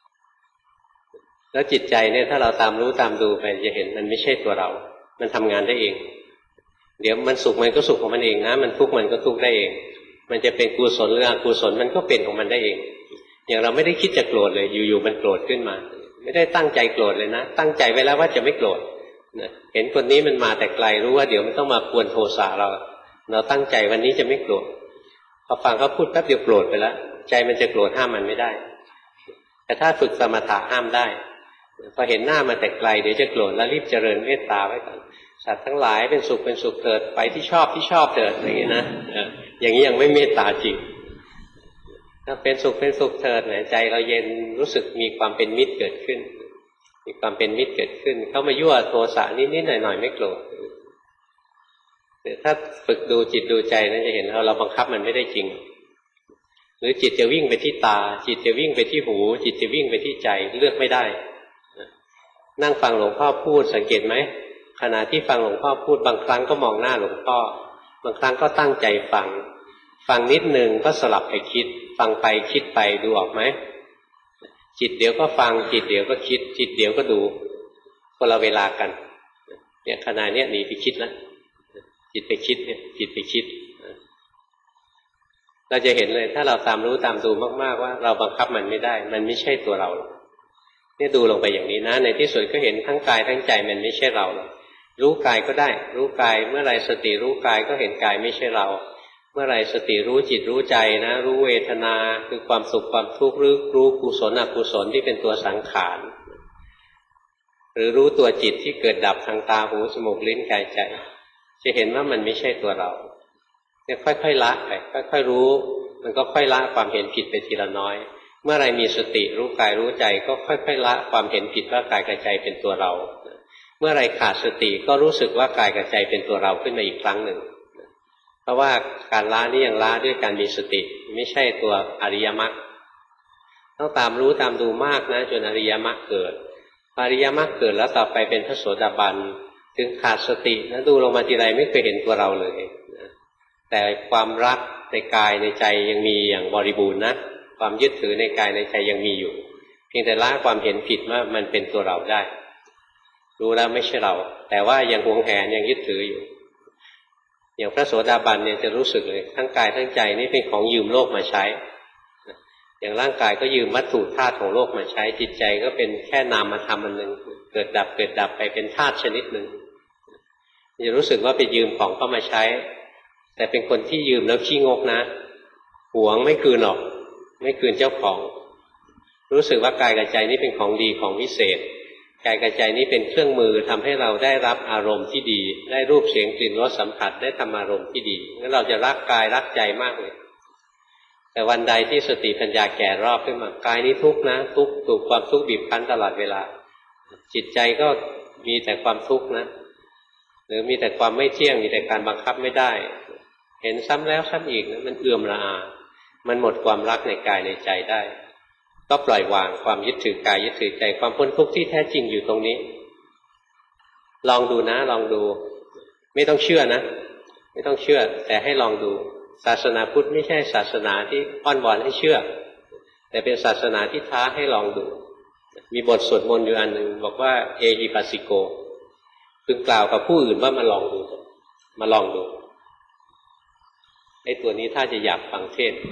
แล้วจิตใจเนี่ยถ้าเราตามรู้ตามดูไปจะเห็นมันไม่ใช่ตัวเรามันทำงานได้เองเดี๋ยวมันสุขมันก็สุขของมันเองนะมันทุกข์มันก็ทุกข์ได้เองมันจะเป็นกุศลหรืออกุศลมันก็เป็นของมันได้เองอย่างเราไม่ได้คิดจะโกรธเลยอยู่ๆมันโกรธขึ้นมาไม่ได้ตั้งใจโกรธเลยนะตั้งใจไว้แล้วว่าจะไม่โกรธนะเห็นคนนี้มันมาแต่ไกลรู้ว่าเดี๋ยวมันต้องมากวนโทสะเราเราตั้งใจวันนี้จะไม่โกรธพอฟังเขาพูดแป๊บเดียวโกรธไปแล้วใจมันจะโกรธห้ามมันไม่ได้แต่ถ้าฝึกสมถะห้ามได้พอเห็นหน้ามาแต่ไกลเดี๋ยวจะโกรธแล้วรีบเจริญเมตตาไว้ก่อนสัตว์ทั้งหลายเป็นสุขเป็นสุขเถิดไปที่ชอบที่ชอบเถิดอย่างนี้นะอย่างนี้ยังไม่เมตตาจริงถ้าเป็นสุขเป็นสุขเถิดใจเราเย็นรู้สึกมีความเป็นมิตรเกิดขึ้นมีความเป็นมิตรเกิดขึ้นเข้ามายั่วโทสะนิดๆหน่อยๆไม่โกรธแต่ถ้าฝึกดูจิตดูใจนั้นจะเห็นเราเราบังคับมันไม่ได้จริงหรือจิตจะวิ่งไปที่ตาจิตจะวิ่งไปที่หูจิตจะวิ่งไปที่ใจเลือกไม่ได้นั่งฟังหลวงพ่อพูดสังเกตไหมขณะที่ฟังหลวงพ่อพูดบางครั้งก็มองหน้าหลวงพ่อบางครั้งก็ตั้งใจฟังฟังนิดนึงก็สลับไปคิดฟังไปคิดไปดูออกไหมจิตเดี๋ยวก็ฟังจิตเดี๋ยวก็คิดจิตเดี๋ยวก็ดูคนละเวลากันเนี่ยขณะเนี้ยหนีไปคิดแล้วจิตไปคิดเนี่ยจิตไปคิดเราจะเห็นเลยถ้าเราตามรู้ตามดูมากๆว่าเราบังคับมันไม่ได้มันไม่ใช่ตัวเราเนี่ยดูลงไปอย่างนี้นะในที่สุดก็เห็นทั้งกายทั้งใจมันไม่ใช่เรารู้กายก็ได้รู้กายเมื่อไรสติรู้กายก็เห็นกายไม่ใช่เราเมื่อไรสติรู้จิตรู้ใจนะรู้เวทนาคือความสุขความทุกข์หรือรู้กุศลอกุศลที่เป็นตัวสังขารหรือรู้ตัวจิตที่เกิดดับทางตาหูจมูกลิ้นกายใจจะเห็นว่ามันไม่ใช่ตัวเราเนี่ยค่อยๆละไปค่อยๆรู้มันก็ค่อยละความเห็นผิดไปทีละน้อยเมื่อไรมีสติรู้กายรู้ใจก็ค่อยๆละความเห็นผิดว่ากายกับใจเป็นตัวเราเมื่อไรขาดสติก็รู้สึกว่ากายกับใจเป็นตัวเราขึ้นมาอีกครั้งหนึ่งเพราะว่าการละนี่ยังละด้วยการมีสติไม่ใช่ตัวอริยมรรคต้องตามรู้ตามดูมากนะจนอริยมรรคเกิดอริยมรรคเกิดแล้วต่อไปเป็นพระโสดาบันถึงขาดสตินะดูลงมาทีไรไม่เคยเห็นตัวเราเลยนะแต่ความรักในกายในใจยังมีอย่างบริบูรณ์นะความยึดถือในกายในใจยังมีอยู่เพียงแต่ละความเห็นผิดว่ามันเป็นตัวเราได้รู้แล้วไม่ใช่เราแต่ว่ายังหวงแหนยังยึดถืออยู่อย่างพระโสดาบันเนี่ยจะรู้สึกเลยทั้งกายทั้งใจนี่เป็นของยืมโลกมาใช้อย่างร่างกายก็ยืมวัตถุธาตุของโลกมาใช้จิตใจก็เป็นแค่นามธรรมอันหนึ่งเกิดดับเกิดดับไปเป็นธาตุชนิดหนึ่งจะรู้สึกว่าไปยืมของเข้ามาใช้แต่เป็นคนที่ยืมแล้วขี้งกนะหวงไม่คืนหรอกไม่คืนเจ้าของรู้สึกว่ากายกับใจนี่เป็นของดีของวิเศษกายกับใจนี้เป็นเครื่องมือทำให้เราได้รับอารมณ์ที่ดีได้รูปเสียงกลิ่นรสสัมผัสได้ธรรมอารมณ์ที่ดีงั้นเราจะรักกายรักใจมากเลยแต่วันใดที่สติปัญญาแก่รอบขึ้นมากายนี้ทุกข์นะทุกข์ถูกความทุกข์บีบคั้นตลอดเวลาจิตใจก็มีแต่ความทุกข์นะหรือมีแต่ความไม่เที่ยงมีแต่การบังคับไม่ได้เห็นซ้ำแล้วซ้ำอีกนะมันเอื่อมระอามันหมดความรักในกายในใจได้ก็ปล่อยวางความยึดถือกายยึดถือใจความพ้นทุกข์ที่แท้จริงอยู่ตรงนี้ลองดูนะลองดูไม่ต้องเชื่อนะไม่ต้องเชื่อแต่ให้ลองดูศาสนาพุทธไม่ใช่ศาสนาที่อ้อนวอนให้เชื่อแต่เป็นศาสนาที่ท้าให้ลองดูมีบทสวดมนต์อยู่อันหนึ่งบอกว่าเอหิปัสสิโกพึงกล่าวกับผู้อื่นว่ามาลองดูมาลองดูไอ้ตัวนี้ถ้าจะอยากฟังเทศน์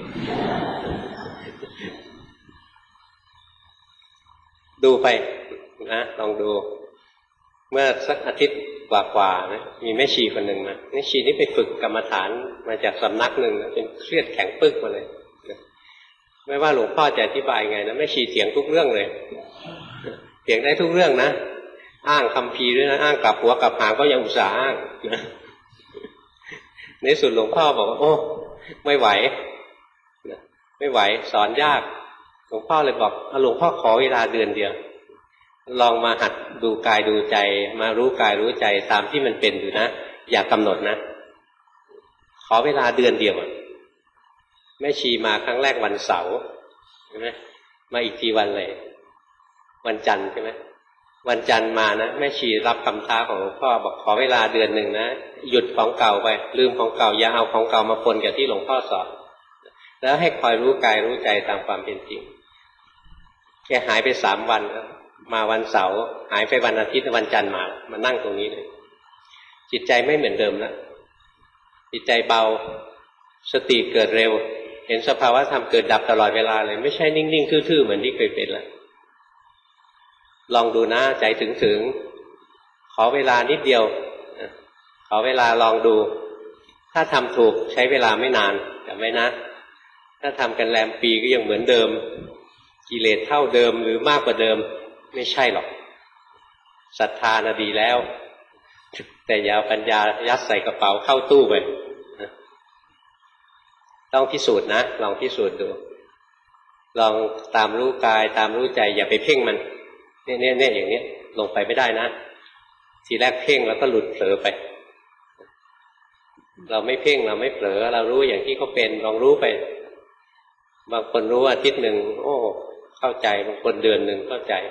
ดูไปนะลองดูเมื่อสักอาทิตย์กว่าๆนะมีแม่ชีคนหนึ่งมาแม่ชีนี่ไปฝึกกรรมฐานมาจากสำนักหนึ่งนะเป็นเครียดแข็งปึ๊กมาเลยไม่ว่าหลวงพ่อจะอธิบายไงนะแม่ชีเถียงทุกเรื่องเลยเถียงได้ทุกเรื่องนะอ้างคัมภีร์ด้วยนะอ้างกลับหัวกลับหางก็ยังอุตส่าห์อ้างนะในสุดหลวงพ่อบอกว่าโอ้ไม่ไหวไม่ไหวสอนยากหลวงพ่อเลยบอกหลวงพ่อขอเวลาเดือนเดียวลองมาหัดดูกายดูใจมารู้กายรู้ใจตามที่มันเป็นอยู่นะอย่ากำหนดนะขอเวลาเดือนเดียวแม่ชีมาครั้งแรกวันเสาร์ใช่ไหมมาอีกทีวันเลยวันจันทร์ใช่ไหมวันจันทร์มานะแม่ชีรับคำท้าของหลวงพ่อบอกขอเวลาเดือนหนึ่งนะหยุดของเก่าไปลืมของเก่าอย่าเอาของเก่ามาปนกับที่หลวงพ่อสอนแล้วให้คอยรู้กายรู้ใจตามความเป็นจริงแกหายไปสามวันครับมาวันเสาร์หายไปวันอาทิตย์วันจันทร์มามานั่งตรงนี้เลยจิตใจไม่เหมือนเดิมแล้วจิตใจเบาสติเกิดเร็วเห็นสภาวะธรรมเกิดดับตลอดเวลาเลยไม่ใช่นิ่งๆทื่อๆเหมือนที่เคยเป็นแล้วลองดูนะใจถึงๆขอเวลานิดเดียวขอเวลาลองดูถ้าทำถูกใช้เวลาไม่นานจำไว้นะถ้าทำกันแรมปีก็ยังเหมือนเดิมกิเลสเท่าเดิมหรือมากกว่าเดิมไม่ใช่หรอกศรัทธาน่ะดีแล้วแต่อย่าปัญญายัดใส่กระเป๋าเข้าตู้ไปต้องพิสูจน์นะลองพิสูจน์ดูลองตามรู้กายตามรู้ใจอย่าไปเพ่งมันเนี่ยเนี่ยเนี่ยอย่างนี้ลงไปไม่ได้นะทีแรกเพ่งแล้วก็หลุดเผลอไปเราไม่เพ่งเราไม่เผลอเรารู้อย่างที่เขาเป็นลองรู้ไปบางคนรู้อาทิตย์หนึ่งโอ้เข้าใจบางคนเดือนหนึ่งเข้าใจ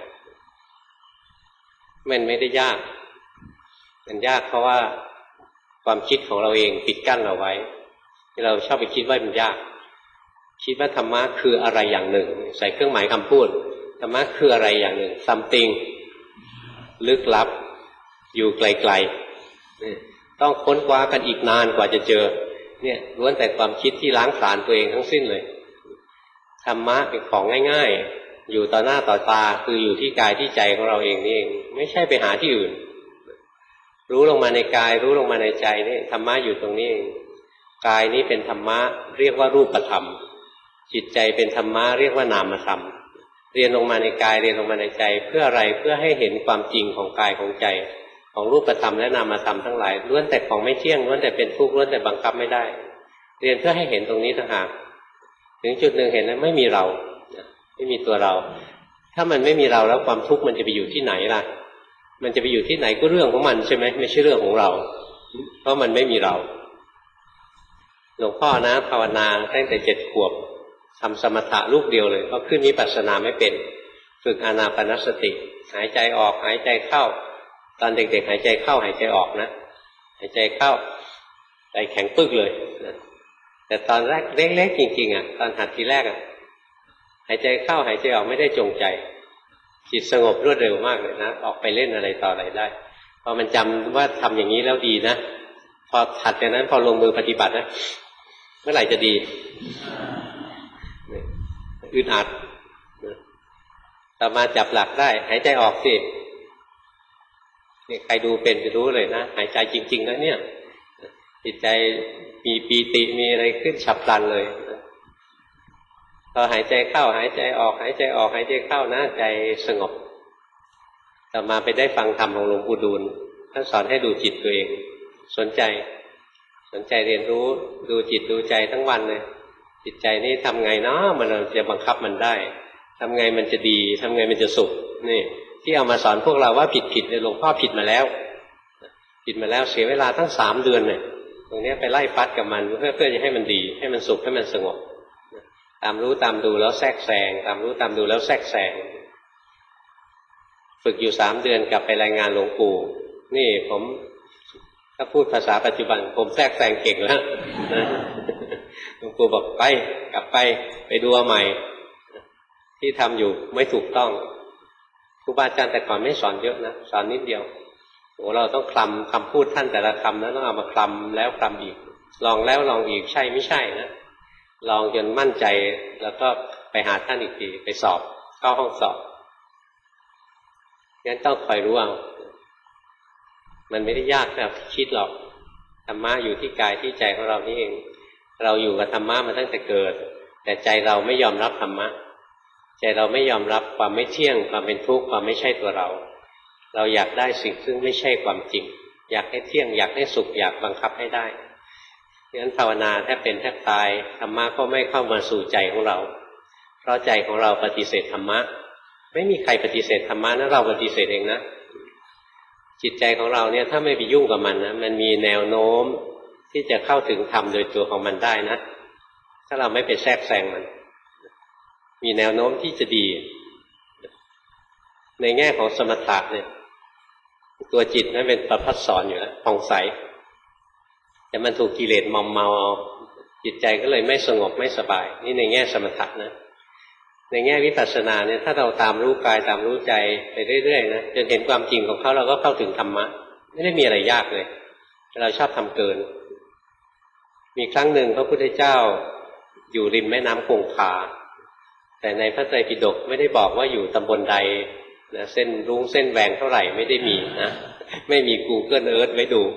มันไม่ได้ยากมันยากเพราะว่าความคิดของเราเองปิดกั้นเราไว้เราชอบไปคิดว่ามันยากคิดว่าธรรมะคืออะไรอย่างหนึ่งใส่เครื่องหมายคำพูดธรรมะคืออะไรอย่างหนึ่ง something ลึกลับอยู่ไกลๆต้องค้นคว้ากันอีกนานกว่าจะเจอเนี่ยล้วนแต่ความคิดที่ล้างผลาญตัวเองทั้งสิ้นเลยธรรมะเป็นของง่ายๆอยู่ต่อหน้าต่อตาคืออยู่ที่กายที่ใจของเราเองนี่เองไม่ใช่ไปหาที่อื่นรู้ลงมาในกายรู้ลงมาในใจนี่ธรรมะอยู่ตรงนี้เองกายนี้เป็นธรรมะเรียกว่ารูปธรรมจิตใจเป็นธรรมะเรียกว่านามธรรมเรียนลงมาในกายเรียนลงมาในใจเพื่ออะไรเพื่อให้เห็นความจริงของกายของใจของรูปธรรมและนามธรรมทั้งหลายล้วนแต่ของไม่เที่ยงล้วนแต่เป็นทุกข์ล้วนแต่บังคับไม่ได้เรียนเพื่อให้เห็นตรงนี้ต่างหากถึงจุดหนึ่งเห็นแล้วไม่มีเราไม่มีตัวเราถ้ามันไม่มีเราแล้วความทุกข์มันจะไปอยู่ที่ไหนล่ะมันจะไปอยู่ที่ไหนก็เรื่องของมันใช่ไหมไม่ใช่เรื่องของเราเพราะมันไม่มีเราหลวงพ่อนะภาวนาตั้งแต่เจ็ดขวบทำสมถะลูกเดียวเลยเพราะขึ้นวิปัสสนาไม่เป็นฝึกอานาปานสติหายใจออกหายใจเข้าตอนเด็กๆหายใจเข้าหายใจออกนะหายใจเข้าใจแข็งปึ๊กเลยนะแต่ตอนแรกเล็กๆจริงๆอ่ะตอนหัดทีแรกอ่ะหายใจเข้าหายใจออกไม่ได้จงใจจิตสงบรวดเร็วมากเลยนะออกไปเล่นอะไรต่ออะไรได้พอมันจำว่าทำอย่างนี้แล้วดีนะพอถัดจากนั้นพอลงมือปฏิบัตินะเมื่อไหร่จะดีอึดอัดต่อมาจับหลักได้หายใจออกสินี่ใครดูเป็นจะรู้เลยนะหายใจจริงๆนะเนี่ยจิตใจมีปีติมีอะไรขึ้นฉับพลันเลยพอหายใจเข้าหายใจออกหายใจออกหายใจเข้านะใจสงบต่อมาไปได้ฟังธรรมของหลวงปู่ดูลท่านสอนให้ดูจิตตัวเองสนใจสนใจเรียนรู้ดูจิตดูใจทั้งวันเลยจิตใจนี่ทำไงเนาะมันจะบังคับมันได้ทำไงมันจะดีทำไงมันจะสุขนี่ที่เอามาสอนพวกเราว่าผิดผิดเนี่ยหลวงพ่อผิดมาแล้วผิดมาแล้วเสียเวลาตั้งสามเดือนเนี่ยตรงนี้ไปไล่ฟัดกับมันเพื่อเพื่อจะให้มันดีให้มันสุขให้มันสงบตามรู้ตามดูแล้วแทรกแซงตามรู้ตามดูแล้วแทรกแซงฝึกอยู่สามเดือนกลับไปรายงานหลวงปู่นี่ผมถ้าพูดภาษาปัจจุบันผมแทรกแซงเก่งแล้วนะหลวงปู่บอกไปกลับไปไปดูใหม่ที่ทำอยู่ไม่ถูกต้องครูบาอาจารย์แต่ก่อนไม่สอนเยอะนะสอนนิดเดียวโอ้เราต้องคลำคำพูดท่านแต่ละคำนะต้องเอามาคลำแล้วคลำอีกลองแล้วลองอีกใช่ไม่ใช่นะลองจนมั่นใจแล้วก็ไปหาท่านอีกทีไปสอบเข้าห้องสอบงั้นต้องคอยรู้เอามันไม่ได้ยากแบบคิดหรอกธรรมะอยู่ที่กายที่ใจของเรานี่เองเราอยู่กับธรรมะมาตั้งแต่เกิดแต่ใจเราไม่ยอมรับธรรมะใจเราไม่ยอมรับความไม่เที่ยงความเป็นทุกข์ความไม่ใช่ตัวเราเราอยากได้สิ่งซึ่งไม่ใช่ความจริงอยากให้เที่ยงอยากให้สุขอยากบังคับให้ได้ดังนั้นภาวนาแทบเป็นแทบตายธรรมะก็ไม่เข้ามาสู่ใจของเราเพราะใจของเราปฏิเสธธรรมะไม่มีใครปฏิเสธธรรมะนะเราปฏิเสธเองนะจิตใจของเราเนี่ยถ้าไม่ไปยุ่งกับมันนะมันมีแนวโน้มที่จะเข้าถึงธรรมโดยตัวของมันได้นะถ้าเราไม่ไปแทรกแซงมันมีแนวโน้มที่จะดีในแง่ของสมถะเนี่ยตัวจิตนั้นเป็นประภัสสรอยู่แล้วผ่องใสแต่มันถูกกิเลสมอมเมาเอาจิตใจก็เลยไม่สงบไม่สบายนี่ในแง่สมถะนะในแง่วิปัสสนาเนี่ยถ้าเราตามรู้กายตามรู้ใจไปเรื่อยๆนะจนเห็นความจริงของเขาเราก็เข้าถึงธรรมะไม่ได้มีอะไรยากเลยเราชอบทำเกินมีครั้งหนึ่งพระพุทธเจ้าอยู่ริมแม่น้ำคงคาแต่ในพระไตรปิฎกไม่ได้บอกว่าอยู่ตำบลใดนะเส้นรุ้งเส้นแหวงเท่าไหร่ไม่ได้มีนะไม่มี Google Earth ไว้ดู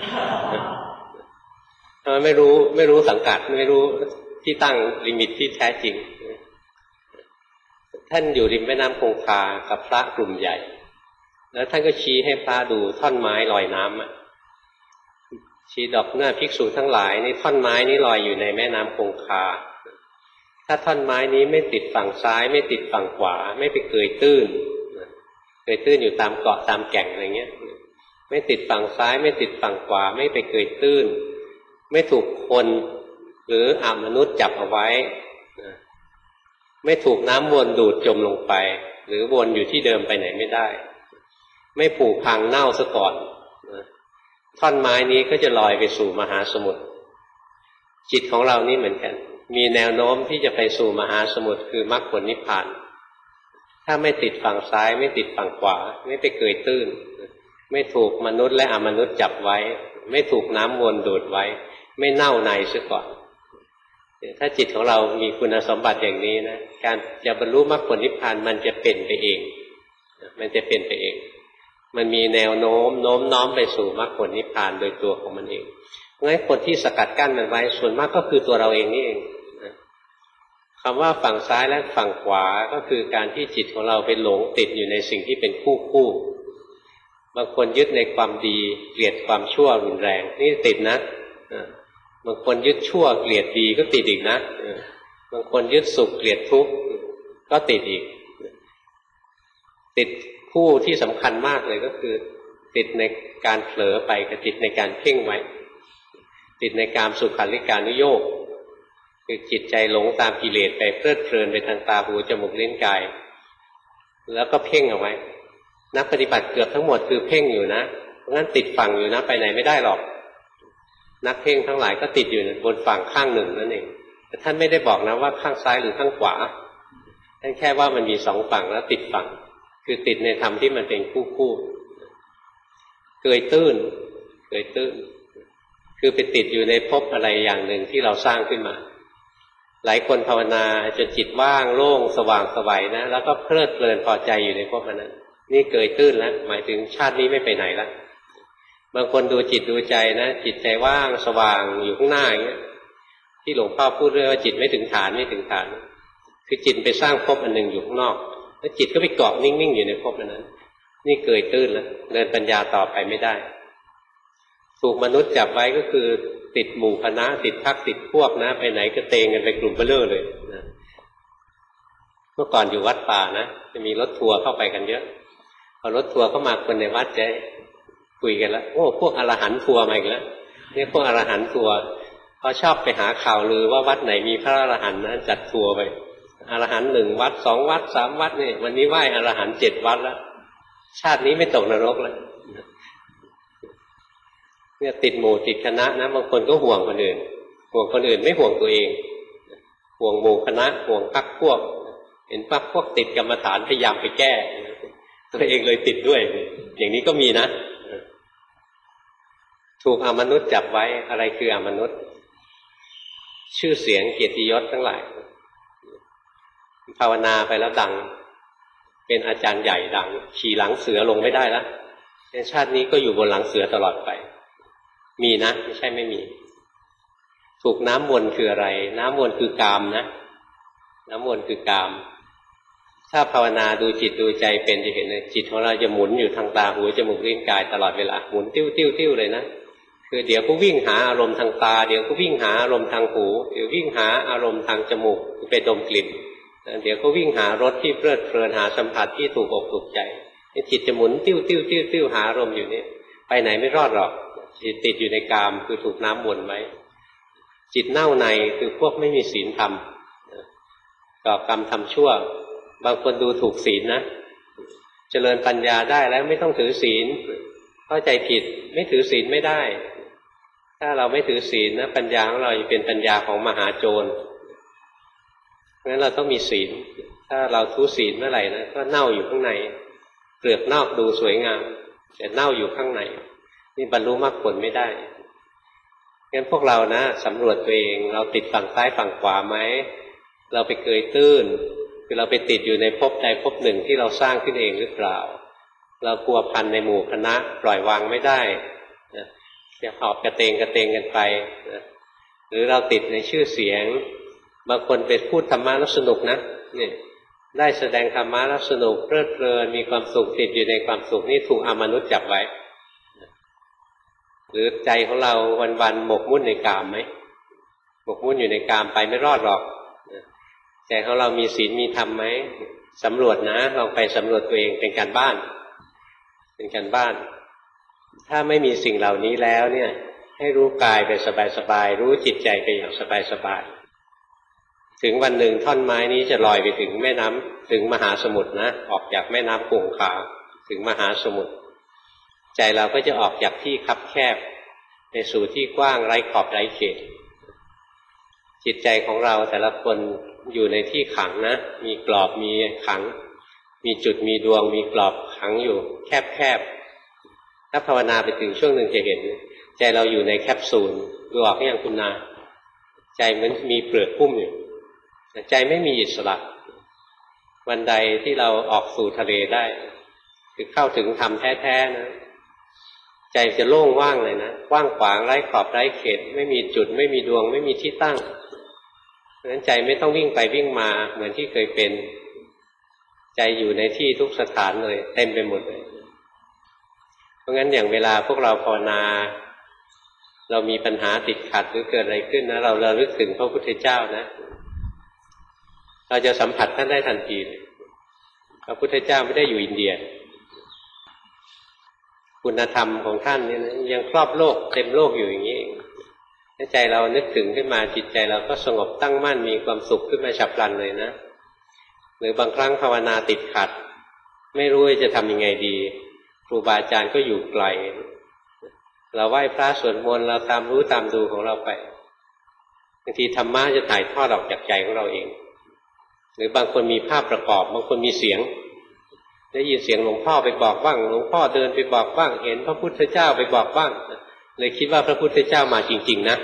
เพราะไม่รู้ไม่รู้สังกัดไม่รู้ที่ตั้งลิมิตที่แท้จริงท่านอยู่ริมแม่น้ำคงคากับพระกลุ่มใหญ่แล้วท่านก็ชี้ให้พระดูท่อนไม้ลอยน้ำอ่ะชี้ดอกหน้าภิกษุทั้งหลายนี่ท่อนไม้นี้ลอยอยู่ในแม่น้ำคงคาถ้าท่อนไม้นี้ไม่ติดฝั่งซ้ายไม่ติดฝั่งขวาไม่ไปเกยตื้นเกยตื้นอยู่ตามเกาะตามแก่งอะไรเงี้ยไม่ติดฝั่งซ้ายไม่ติดฝั่งขวาไม่ไปเกยตื้นไม่ถูกคนหรืออมนุษย์จับเอาไว้ไม่ถูกน้ำวนดูดจมลงไปหรือวนอยู่ที่เดิมไปไหนไม่ได้ไม่ผุพังเน่าซะก่อนท่อนไม้นี้ก็จะลอยไปสู่มหาสมุทรจิตของเรานี่เหมือนกันมีแนวโน้มที่จะไปสู่มหาสมุทรคือมรรคผลนิพพานถ้าไม่ติดฝั่งซ้ายไม่ติดฝั่งขวาไม่ไปเกยตื้นไม่ถูกมนุษย์และอมนุษย์จับไว้ไม่ถูกน้ำวนดูดไว้ไม่เน่าในซะก่อนถ้าจิตของเรามีคุณสมบัติอย่างนี้นะการจะบรรลุมรรคผลนิพพานมันจะเป็นไปเองมันจะเป็นไปเองมันมีแนวโน้มโน้มน้อมไปสู่มรรคผลนิพพานโดยตัวของมันเองเพราะงั้นคนที่สกัดกั้นมันไว้ส่วนมากก็คือตัวเราเองนี่เองคำว่าฝั่งซ้ายและฝั่งขวาก็คือการที่จิตของเราไปหลงติดอยู่ในสิ่งที่เป็นคู่คู่บางคนยึดในความดีเกลียดความชั่วรุนแรงนี่ติดนะบางคนยึดชั่วเกลียดดีก็ติดอีกนะบางคนยึดสุขเกลียดทุกข์ก็ติดอีกติดคู่ที่สำคัญมากเลยก็คือติดในการเผลอไปกับติดในการเพ่งไว้ติดในการสุขัลลิกานุโยคคือจิตใจหลงตามกิเลสไปเพลิดเพลินไปทางตาหูจมูกลิ้นกายแล้วก็เพ่งเอาไว้นักปฏิบัติเกือบทั้งหมดคือเพ่งอยู่นะเพราะงั้นติดฝั่งอยู่นะไปไหนไม่ได้หรอกนักเพ่งทั้งหลายก็ติดอยู่บนฝั่งข้างหนึ่งนั่นเองแต่ท่านไม่ได้บอกนะว่าข้างซ้ายหรือข้างขวาท่านแค่ว่ามันมีสองฝั่งแล้วติดฝั่งคือติดในธรรมที่มันเป็นคู่คู่เกยตื้นเกยตื้นคือไปติดอยู่ในภพอะไรอย่างหนึ่งที่เราสร้างขึ้นมาหลายคนภาวนาจนจิตว่างโล่งสว่างไสวนะแล้วก็เพลิดเพลินพอใจอยู่ในภพนั้นนี่เกยตื้นแล้วหมายถึงชาตินี้ไม่ไปไหนแล้วบางคนดูจิตดูใจนะจิตใจว่างสว่างอยู่ข้างหน้าอย่างเงี้ยที่หลวงพ่อพูดเรื่องว่าจิตไม่ถึงฐานไม่ถึงฐานคือจิตไปสร้างภพอันหนึ่งอยู่ข้างนอกแล้วจิตก็ไปเกาะนิ่งๆอยู่ในภพนั้นนี่เกยตื้นแล้วเดินปัญญาต่อไปไม่ได้ถูกมนุษย์จับไว้ก็คือติดหมู่คณะติดพรรคติดพวกนะไปไหนก็เตงกันไปกลุ่มเบ้อเร่อเลยนะเมื่อก่อนอยู่วัดป่านะจะมีรถทัวร์เข้าไปกันเยอะอรถทัวร์เข้ามาคนในวัดจะคุยกันแล้วโอ้พวกอรหันต์ทัวร์มาอีกแล้วเนี่ยพวกอรหันต์ทัวร์เขาชอบไปหาข่าวลือว่าวัดไหนมีพระอรหันต์นะจัดทัวร์ไปอรหันต์หนึ่งวัดสองวัดสามวัดนี่วันนี้ไหว้อรหันต์เจ็ดวัดแล้วชาตินี้ไม่ตกนรกแล้วเนี่ยติดหมู่ติดคณะนะบางคนก็ห่วงคนอื่นห่วงคนอื่นไม่ห่วงตัวเองห่วงหมู่คณะห่วงพรรคพวกเห็นพรรคพวกติดกรรมฐานพยายามไปแก้ตัวเองเลยติดด้วยอย่างนี้ก็มีนะถูกอมนุษย์จับไว้อะไรคืออมนุษย์ชื่อเสียงเกียรติยศทั้งหลายภาวนาไปแล้วดังเป็นอาจารย์ใหญ่ดังขี่หลังเสือลงไม่ได้แล้วในชาตินี้ก็อยู่บนหลังเสือตลอดไปมีนะไม่ใช่ไม่มีถูกน้ำวนคืออะไรน้ำวนคือกามนะน้ำวนคือกามถ้าภาวนาดูจิตดูใจเป็นจะเห็นเลยจิตของเราจะหมุนอยู่ทางตาหูจมูกลิ้นกายตลอดเวลาหมุนติ้วติ้วติ้วเลยนะคือเดี๋ยวก็วิ่งหาอารมณ์ทางตาเดี๋ยวก็วิ่งหาอารมณ์ทางหูเดี๋ยววิ่งหาอารมณ์ทางจมูกไปดมกลิ่นเดี๋ยวก็วิ่งหารสที่เพลิดเพลินหาสัมผัสที่ถูกอกถูกใจจิตจะหมุนติ้วติ้วติ้วติ้วหาอารมณ์อยู่นี่ไปไหนไม่รอดหรอกจิตติดอยู่ในกามคือถูกน้ำวนไว้จิตเน่าในคือพวกไม่มีศีลธรรมก่อกรรมทำชั่วบางคนดูถูกศีลนะเจริญปัญญาได้แล้วไม่ต้องถือศีลเข้าใจผิดไม่ถือศีลไม่ได้ถ้าเราไม่ถือศีลนะปัญญาของเราจะเป็นปัญญาของมหาโจรงั้นเราต้องมีศีลถ้าเราทุศีลเมื่อไหร่นะก็เน่าอยู่ข้างในเปลือกนอกดูสวยงามแต่เน่าอยู่ข้างในนี่บรรลุมรรคผลไม่ได้งั้นพวกเรานะสำรวจตัวเองเราติดฝั่งซ้ายฝั่งขวาไหมเราไปเกยตื้นคือเราไปติดอยู่ในภพใดภพหนึ่งที่เราสร้างขึ้นเองหรือเปล่าเราพัวพันในหมู่คณะปล่อยวางไม่ได้นะจะหอบกระเตงกระเตงกันไปนะหรือเราติดในชื่อเสียงบางคนไปพูดธรรมะแล้วสนุกนะเนี่ยได้แสดงธรรมะแล้วสนุกเพลิดเพลินมีความสุขติดอยู่ในความสุขนี่ถูกอมนุษย์จับไว้หรือใจของเราวันๆหมกมุ่นในกามไหมหมกมุ่นอยู่ในกามไปไม่รอดหรอกใจของเรามีศีลมีธรรมไหมสำรวจนะลองไปสำรวจตัวเองเป็นการบ้านเป็นการบ้านถ้าไม่มีสิ่งเหล่านี้แล้วเนี่ยให้รู้กายไปสบายๆรู้จิตใจไปอย่างสบายๆถึงวันหนึ่งท่อนไม้นี้จะลอยไปถึงแม่น้ำถึงมหาสมุทรนะออกจากแม่น้ำคงคาถึงมหาสมุทรใจเราก็จะออกจากที่คับแคบไปสู่ที่กว้างไร้ขอบไร้เขตจิตใจของเราแต่ละคนอยู่ในที่ขังนะมีกรอบมีขังมีจุดมีดวงมีกรอบขังอยู่แคบๆถ้าภาวนาไปถึงช่วงหนึ่งจะเห็นใจเราอยู่ในแคปซูลดูออกอย่างคุณนาใจเหมือนมีเปลือกหุ้มอยู่แต่ใจไม่มีอิสระวันใดที่เราออกสู่ทะเลได้คือเข้าถึงธรรมแท้ๆนะใจจะโล่งว่างเลยนะว่างขวางไร้ขอบไร้เขตไม่มีจุดไม่มีดวงไม่มีที่ตั้งเพราะฉะนั้นใจไม่ต้องวิ่งไปวิ่งมาเหมือนที่เคยเป็นใจอยู่ในที่ทุกสถานเลยเต็มไปหมดเลยเพราะงั้นอย่างเวลาพวกเราภาวนาเรามีปัญหาติดขัดหรือเกิดอะไรขึ้นนะเราระลึกถึงพระพุทธเจ้านะเราจะสัมผัสท่านได้ทันทีเลยพระพุทธเจ้าไม่ได้อยู่อินเดียคุณธรรมของท่านเนี่ยนะยังครอบโลกเต็มโลกอยู่อย่างนี้ถ้าใจเรานึกถึงขึ้นมาจิตใจเราก็สงบตั้งมั่นมีความสุขขึ้นมาฉับพลันเลยนะหรือบางครั้งภาวนาติดขัดไม่รู้จะทำยังไงดีครูบาอาจารย์ก็อยู่ไกลเราไหว้พระสวดมนต์เราตามรู้ตามดูของเราไปบางทีธรรมะจะถ่ายทอดออกจากใจของเราเองหรือบางคนมีภาพประกอบบางคนมีเสียงได้ยินเสียงหลวงพ่อไปบอกบ้างหลวงพ่อเดินไปบอกบ้างเห็นพระพุทธเจ้าไปบอกบ้างเลยคิดว่าพระพุทธเจ้ามาจริงๆนะ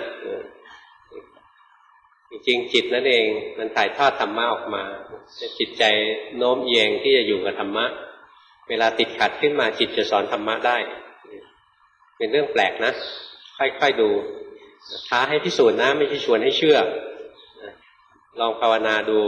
จริงๆจิตนั่นเองมันถ่ายทอดธรรมะออกมาจิตใจโน้มเอียงที่จะอยู่กับธรรมะเวลาติดขัดขึ้นมาจิตจะสอนธรรมะได้เป็นเรื่องแปลกนะค่อยๆดูท้าให้พิสูจน์นะไม่ใช่ชวนให้เชื่อลองภาวนาดู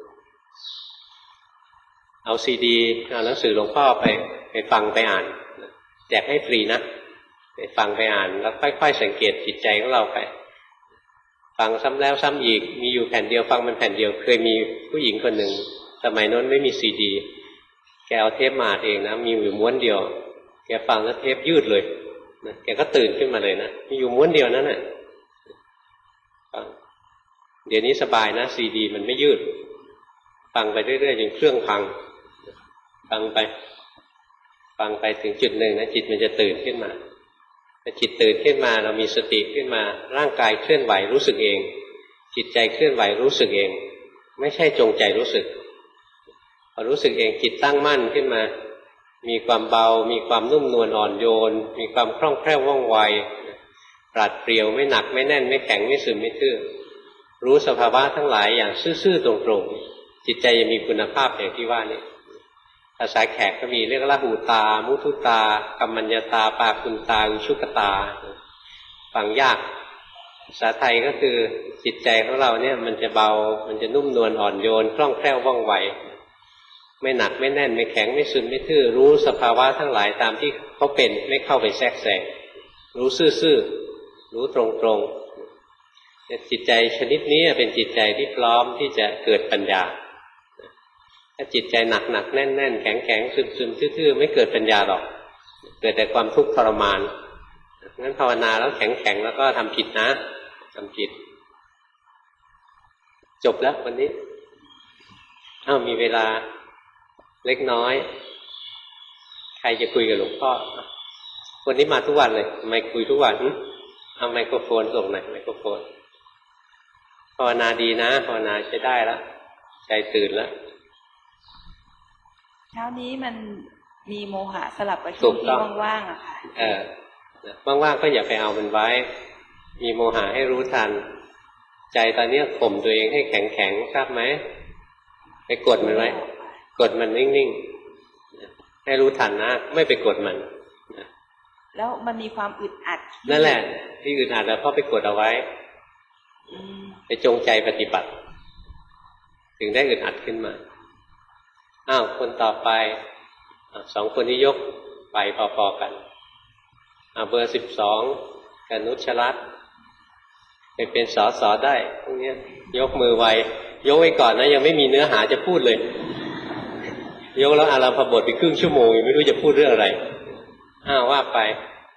เอาซีดีเอาหนังสือหลวงพ่อไปไปฟังไปอ่านแจกให้ฟรีนะไปฟังไปอ่านแล้วค่อยๆสังเกตจิตใจของเราไปฟังซ้ำแล้วซ้ำอีกมีอยู่แผ่นเดียวฟังมันแผ่นเดียวเคยมีผู้หญิงคนหนึ่งสมัยโน้นไม่มีซีดีแกเอาเทปมาเองนะมีอยู่ม้วนเดียวแกฟังแล้วเทปยืดเลยนะแกก็ตื่นขึ้นมาเลยนะมีอยู่ม้วนเดียวนั้นน่ะฟังเดี๋ยวนี้สบายนะซีดีมันไม่ยืดฟังไปเรื่อยๆจนเครื่องพังฟังไปฟังไปถึงจุดหนึ่งนะจิตมันจะตื่นขึ้นมาพอจิตตื่นขึ้นมาเรามีสติขึ้นมาร่างกายเคลื่อนไหวรู้สึกเองจิตใจเคลื่อนไหวรู้สึกเองไม่ใช่จงใจรู้สึกพอรู้สึกเองจิตตั้งมั่นขึ้นมามีความเบามีความนุ่มนวลอ่อนโยนมีความคล่องแคล่วว่องไวปราดเปรียวไม่หนักไม่แน่นไม่แข็งไม่ซึมไม่ทื่อรู้สภาวะทั้งหลายอย่างซื่อๆตรงๆจิตใจจะมีคุณภาพอย่างที่ว่านี่ภาษาแขกก็มีเรียกละหูตามุทุตากัมมัญญตาปาคุณตาอุชุกตาฟังยากภาษาไทยก็คือจิตใจของเราเนี่ยมันจะเบามันจะนุ่มนวลอ่อนโยนคล่องแคล่วว่องไวไม่หนักไม่แน่นไม่แข็งไม่ซึมไม่ทื่อรู้สภาวะทั้งหลายตามที่เขาเป็นไม่เข้าไปแทรกแซงรู้ซื่อๆรู้ตรงๆจิตใจชนิดนี้เป็นจิตใจที่พร้อมที่จะเกิดปัญญาถ้าจิตใจหนักหนักแน่นแน่นแข็งแข็งซึมซึมทื่อๆไม่เกิดปัญญาหรอกเกิดแต่ความทุกข์ทรมานงั้นภาวนาแล้วแข็งแข็งแล้วก็ทำผิดนะทำผิดจบแล้ววันนี้อ้าวมีเวลาเล็กน้อยใครจะคุยกับหลวงพ่อวันนี้มาทุกวันเลยทำไมคุยทุกวันเอาไมโครโฟนส่งหน่อยไมโครโฟนภาวนาดีนะภาวนาใช้ได้แล้วใจตื่นแล้วเช้านี้มันมีโมหะสลับกับช่วงที่ว่างๆอะค่ะเออว่างๆก็อย่าไปเอามันไว้มีโมหะให้รู้ทันใจตอนนี้ข่มตัวเองให้แข็งๆทราบไหมไปกดมันไว้กดมันนิ่งๆให้รู้ทันนะไม่ไปกดมันแล้วมันมีความอึดอัดนั่นแหละที่อึดอัดแล้วเพราะไปกดเอาไว้ไปจงใจปฏิบัติถึงได้อึดอัดขึ้นมาอ้าวคนต่อไปสองคนนี้ยกไปพอๆกันเบอร์สิบสองกนุชรัตน์ไปเป็นสอสอได้พวกนี้ยกมือไวยกไว้ก่อนนะยังไม่มีเนื้อหาจะพูดเลยยกแล้วอารัมภบทไปครึ่งชั่วโมงยังไม่รู้จะพูดเรื่องอะไรอ้าวว่าไป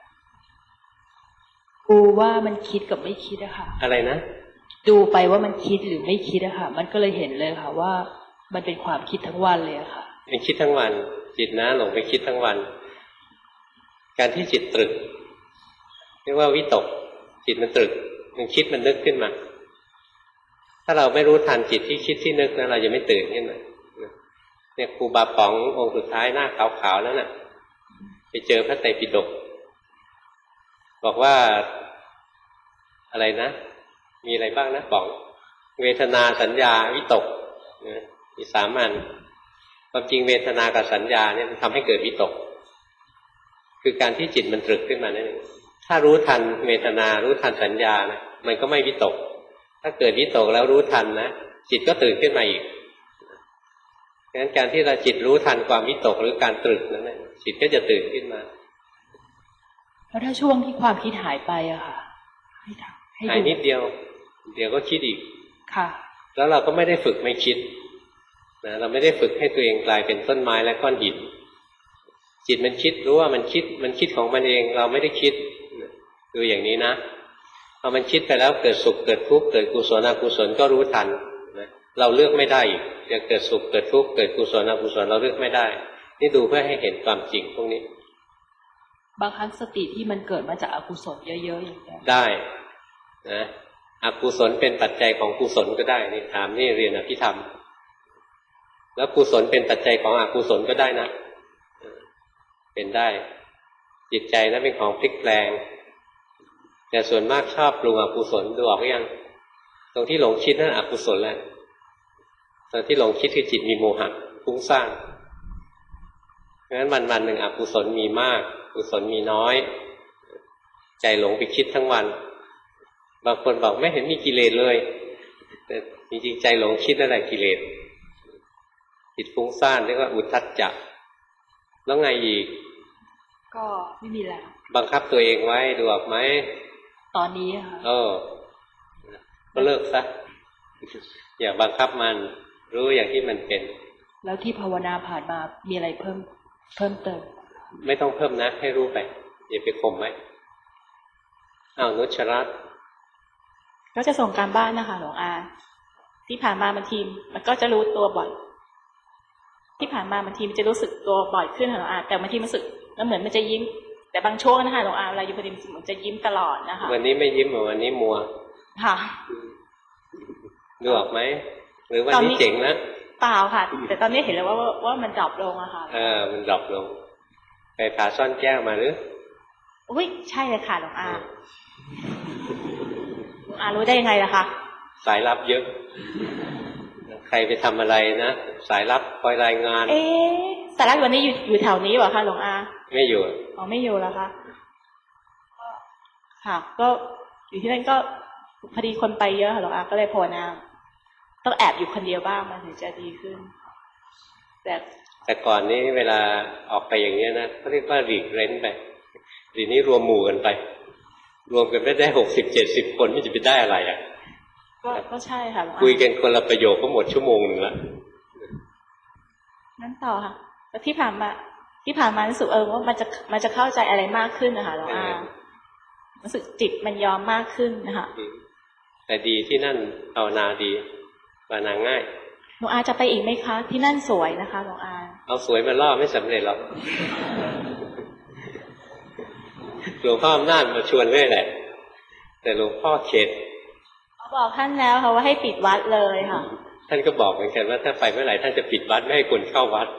ดูว่ามันคิดกับไม่คิดอะค่ะอะไรนะดูไปว่ามันคิดหรือไม่คิดอะค่ะมันก็เลยเห็นเลยค่ะว่ามันเป็นความคิดทั้งวันเลยอะค่ะเป็นคิดทั้งวันจิตนะหลงไปคิดทั้งวันการที่จิตตรึกเรียกว่าวิตกจิตมันตรึกมันคิดมันนึกขึ้นมาถ้าเราไม่รู้ทันจิตที่คิดที่นึกนะเราจะไม่ตื่นขึ้นมาเนี่ยครูบาป๋ององค์สุดท้ายหน้าขาวๆแล้วน่ะไปเจอพระไตรปิฎกบอกว่าอะไรนะมีอะไรบ้างนะป๋องเวทนาสัญญาวิตกมีสามอันความจริงเวทนากับสัญญาเนี่ยมันทำให้เกิดวิตกคือการที่จิตมันตรึกขึ้นมานั่นเองถ้ารู้ทันเวทนารู้ทันสัญญานะมันก็ไม่วิตกถ้าเกิดวิตกแล้วรู้ทันนะจิตก็ตื่นขึ้นมาอีกดังนั้นการที่เราจิตรู้ทันความวิตกหรือการตรึกนั้นนะจิตก็จะตื่นขึ้นมาแล้วถ้าช่วงที่ความคิดหายไปอะค่ะให้ทำให้ดูหายนิดเดียวเดี๋ยวก็คิดอีกค่ะแล้วเราก็ไม่ได้ฝึกไม่คิดนะเราไม่ได้ฝึกให้ตัวเองกลายเป็นต้นไม้และก้อนหินจิตมันคิดรู้ว่ามันคิดมันคิดของมันเองเราไม่ได้คิดดูอย่างนี้นะพอมันคิดไปแล้วเกิดสุขเกิดทุกข์เกิดกุศลอกุศลก็รู้ทันนะเราเลือกไม่ได้อีกจะเกิดสุขเกิดทุกข์เกิดกุศลอกุศลเราเลือกไม่ได้นี่ดูเพื่อให้เห็นความจริงพวกนี้บางครั้งสติที่มันเกิดมาจากอกุศลเยอะๆอย่างนี้ได้นะอกุศลเป็นปัจจัยของกุศลก็ได้นี่ถามนี่เรียนอภิธรรมแล้วกุศลเป็นปัจจัยของอกุศลก็ได้นะเป็นได้จิตใจนั้นเป็นของพลิกแปลงแต่ส่วนมากชอบปรุงอกุศลดูออกหรือยังตรงที่หลงคิดนั่นอกุศลแหละตรงที่หลงคิดคือจิตมีโมหะฟุ้งซ่านเพราะฉะนั้นวันวันหนึ่งอกุศลมีมากกุศลมีน้อยใจหลงไปคิดทั้งวันบางคนบอกไม่เห็นมีกิเลสเลยแต่จริงๆใจหลงคิดนั่นแหละกิเลสจิตฟุ้งซ่านเรียกว่าอุทธัจจะแล้วไงอีกก็ไม่มีแล้วบังคับตัวเองไว้ดูออกไหมตอนนี้ค่ะเออก็เลิกซะอย่าบังคับมันรู้อย่างที่มันเป็นแล้วที่ภาวนาผ่านมามีอะไรเพิ่มเพิ่มเติมไม่ต้องเพิ่มนะให้รู้ไปอย่าไปข่มไว้อ้าวนุชรัตน์ก็จะส่งการบ้านนะคะหลวงอาที่ผ่านมาบางทีมันก็จะรู้ตัวบ่อยที่ผ่านมาบางทีมันจะรู้สึกตัวบ่อยขึ้นค่ะหลวงอาแต่บางทีมันรู้สึกมันเหมือนมันจะยิ้มแต่บางช่วงนะคะหลวงอาเวลาอยู่พอดีมันจะยิ้มตลอดนะคะวันนี้ไม่ยิ้มเหมือนวันนี้มัวค่ะดูออกไหมหรือวันนี้เจ๋งนะเปล่าค่ะแต่ตอนนี้เห็นแล้วว่าว่ามันดรอปลงอะค่ะเออมันดรอปลงไปผ่าซ่อนแก้วมาหรืออุ้ยใช่เลยค่ะหลวงอาหลวงอารู้ได้ยังไงล่ะคะสายลับเยอะใครไปทำอะไรนะสายลับคอยรายงานเอ๊ะสายลับวันนี้อยู่อยู่แถวนี้เหรอคะหลวงอาไม่อยู่อ๋อไม่อยู่แล้วคะค่ะก็อยู่ที่นั่นก็พอดีคนไปเยอะค่ะหลวงอาก็เลยภาวนาต้องแอบอยู่คนเดียวบ้างมันถึงจะดีขึ้นแต่แต่ก่อนนี้เวลาออกไปอย่างนี้นะเขาเรียกว่าหลีกเร้นไปทีนี้รวมหมู่กันไปรวมกันไม่ได้หกสิบเจ็ดสิบคนไม่จะไปได้อะไรอ่ะก็ก็ใช่ค่ะคุยกันคนละประโยคก็หมดชั่วโมงหนึ่งละนั้นต่อค่ะแล้วที่ผ่านมาที่ผ่านมารู้สึกเออว่ามันจะมันจะเข้าใจอะไรมากขึ้นนะคะหลวงอารู้สึกจิตมันยอมมากขึ้นนะคะแต่ดีที่นั่นภาวนาดีภาวนาง่ายหลวงอาจะไปอีกไหมคะที่นั่นสวยนะคะหลวงอาเอาสวยมาล่อไม่สำเร็จหรอกหลวงพ่ออำนาจมาชวนเรื่อยแหละแต่หลวงพ่อเข็ดบอกท่านแล้วค่ะว่าให้ปิดวัดเลยค่ะท่านก็บอกเหมือนกันว่าถ้าไปเมื่อไหร่ท่านจะปิดวัดไม่ให้คนเข้าวัด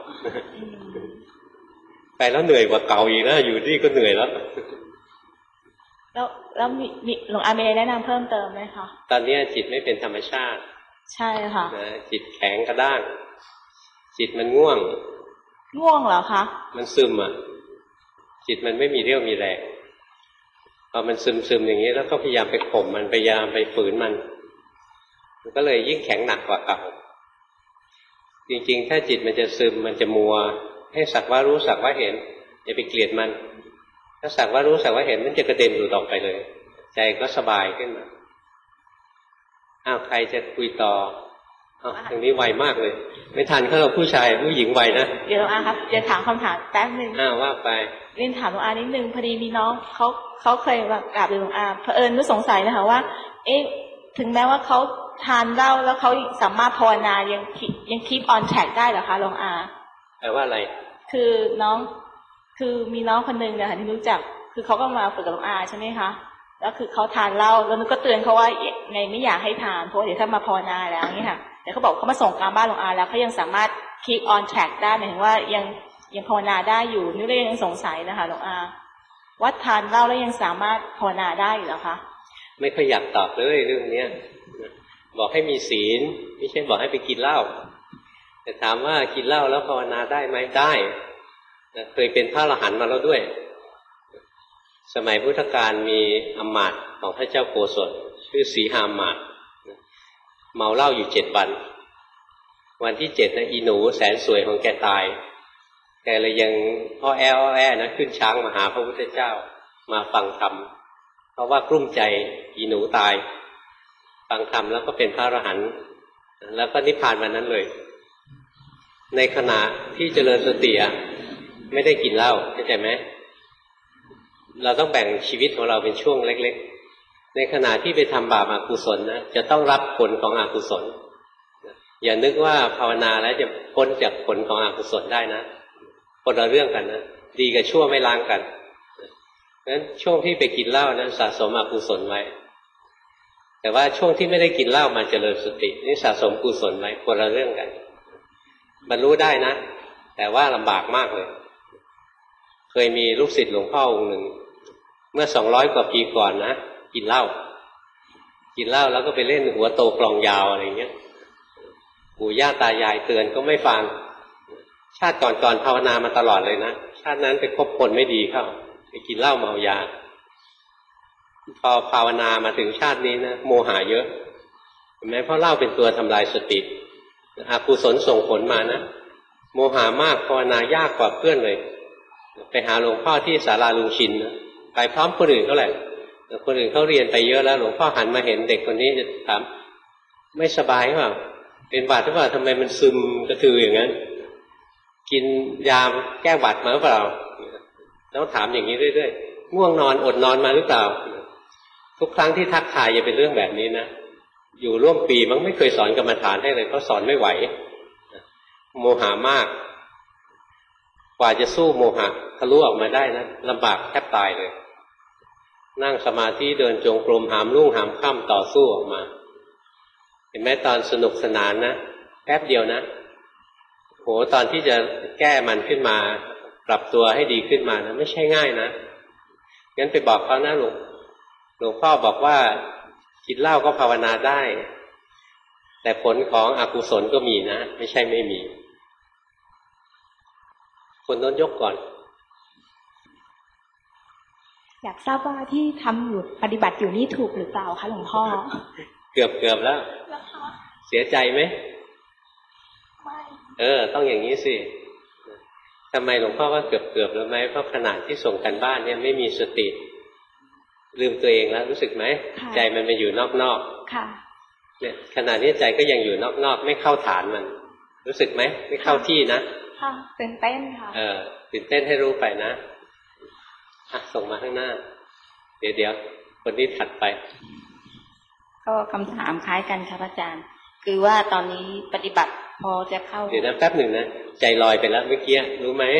ไปแล้วเหนื่อยกว่าเก่าอีกนะอยู่นี่ก็เหนื่อยแล้วแล้วแล้วมีหลวงอามีอะไรแนะนำเพิ่มเติมไหมคะตอนนี้จิตไม่เป็นธรรมชาติใช่ค่ะนะจิตแข็งกระด้างจิตมันง่วงง่วงเหรอคะมันซึมอ่ะจิตมันไม่มีเรี่ยวมีแรงพอมันซึมซึมอย่างนี้แล้วก็พยายามไปข่มมันพยายามไปฝืนมันมันก็เลยยิ่งแข็งหนักกว่าเก่าจริงๆถ้าจิตมันจะซึมมันจะมัวให้สักว่ารู้สักว่าเห็นอย่าไปเกลียดมันถ้าสักว่ารู้สักว่าเห็นมันจะกระเด็นหลุดออกไปเลยใจก็สบายขึ้นมาอ้าวใครจะคุยต่ออ้าวตรงนี้ไวมากเลยไม่ทันเขาเราผู้ชายผู้หญิงไวนะเดี๋ยวหลวงอาครับเดี๋ยวถามคำถามแป๊บนึงอ้าวว่าไปเรียนถามหลวงอานิดนึงพอดีมีน้องเขาเขาเคยแบบกราบหลวงอาเผอิญนึกสงสัยนะคะว่าเอ๊ะถึงแม้ว่าเขาทานเหล้าแล้วเขาสามารถภาวนายังยังคีปออนแทร็กได้เหรอคะหลวงอาแปลว่าอะไรคือน้องคือมีน้องคนนึงนะคะที่รู้จักคือเขาก็มาฝึกกับหลวงอาใช่ไหมคะแล้วคือเขาทานเหล้าแล้วนึกก็เตือนเขาว่าไงไม่อยากให้ทานเพราะเดี๋ยวถ้ามาภาวนาแล้วนี่ค่ะแต่เขาบอกเขามาส่งการบ้านหลวงอาแล้วเขายังสามารถ keep on track ได้หมายถึงว่ายังยังภาวนาได้อยู่นึกเลยยังสงสัยนะคะหลวงอาว่าทานเหล้าแล้วยังสามารถภาวนาได้อยู่หรอคะไม่ค่อยอยากตอบเลยเรื่องนี้บอกให้มีศีลไม่ใช่บอกให้ไปกินเหล้าแต่ถามว่ากินเหล้าแล้วภาวนาได้ไหมได้เคยเป็นพระอรหันต์มาแล้วด้วยสมัยพุทธกาลมีอมาตย์ของพระเจ้าโกศลชื่อสีหามาตย์เมาเหล้าอยู่เจ็ดวันวันที่เจ็ดนะอีหนูแสนสวยของแกตายแกเลยยังอ้อแออ้อแอนะขึ้นช้างมาหาพระพุทธเจ้ามาฟังธรรมเพราะว่ากลุ้มใจอีหนูตายฟังธรรมแล้วก็เป็นพระอรหันต์แล้วก็นิพพานวันนั้นเลยในขณะที่เจริญสติไม่ได้กินเหล้าเข้าใจไหมเราต้องแบ่งชีวิตของเราเป็นช่วงเล็กๆในขณะที่ไปทำบาปอกุศลนะจะต้องรับผลของอกุศลอย่านึกว่าภาวนาแล้วจะพ้นจากผลของอกุศลได้นะคนละเรื่องกันนะดีกับชั่วไม่ล้างกันงั้นช่วงที่ไปกินเหล้านั้นสะสมอกุศลไว้แต่ว่าช่วงที่ไม่ได้กินเหล้ามาเจริญสตินี่สะสมกุศลไว้คนละเรื่องกันบรรลุได้นะแต่ว่าลำบากมากเลยเคยมีลูกศิษย์หลวงพ่อองค์หนึ่งเมื่อสองร้อยกว่าปีก่อนนะกินเหล้ากินเหล้าแล้วก็ไปเล่นหัวโตกลองยาวอะไรเงี้ยปู่ย่าตายายเตือนก็ไม่ฟังชาติก่อนๆภาวนามาตลอดเลยนะชาตินั้นไปคบคนไม่ดีเข้าไปกินเหล้าเมายาพอภาวนามาถึงชาตินี้นะโมหะเยอะเห็นไหมเพราะเหล้าเป็นตัวทำลายสติอกุศลส่งผลมานะโมหะมากภาวนายากกว่าเพื่อนเลยไปหาหลวงพ่อที่ศาลาลุงชินนะไปพร้อมคนอื่นเขาแหละคนอื่นเขาเรียนไปเยอะแล้วหลวงพ่อหันมาเห็นเด็กคนนี้จะถามไม่สบายหรือเปล่าเป็นบาดหรือเปล่าทำไมมันซึมกระตืออย่างนั้นกินยาแก้หวัดมาหรือเปล่าต้องถามอย่างนี้เรื่อยๆง่วงนอนอดนอนมาหรือเปล่าทุกครั้งที่ทักทายอย่าเป็นเรื่องแบบนี้นะอยู่ร่วมปีมันไม่เคยสอนกรรมฐานให้เลยเพราะสอนไม่ไหวโมหามากกว่าจะสู้โมหะทะลุออกมาได้นะลำบากแทบตายเลยนั่งสมาธิเดินจงกรมหามรุ่งหามค่ำต่อสู้ออกมาเห็นไหมตอนสนุกสนานนะแป๊บเดียวนะโหตอนที่จะแก้มันขึ้นมาปรับตัวให้ดีขึ้นมานะไม่ใช่ง่ายนะงั้นไปบอกเขานะหลวงหลวงพ่อบอกว่ากินเหล้าก็ภาวนาได้แต่ผลของอกุศลก็มีนะไม่ใช่ไม่มีคนโน้นยกก่อนอยากทราบว่าที่ทำอยู่ปฏิบัติอยู่นี่ถูกหรือเปล่าคะหลวงพ่อเกือบเกือบแล้วเสียใจไหมไม่เออต้องอย่างนี้สิทำไมหลวงพ่อว่าเกือบเกือบแล้วไหมเพราะขณะที่ส่งกันบ้านเนี่ยไม่มีสติลืมตัวเองแล้วรู้สึกไหมใจมันมาอยู่นอกๆค่ะเนี่ยขณะนี้ใจก็ยังอยู่นอกๆไม่เข้าฐานมันรู้สึกไหมไม่เข้าที่นะค่ะตื่นเต้นค่ะเออตื่นเต้นให้รู้ไปนะอ่ะส่งมาข้างหน้าเดี๋ยวเดี๋ยวคนนี้ถัดไปก็คำถามคล้ายกันครับอาจารย์คือว่าตอนนี้ปฏิบัติพอจะเข้าเดี๋ยวนะแป๊บหนึ่งนะใจลอยไปแล้วเมื่อกี้รู้ไหม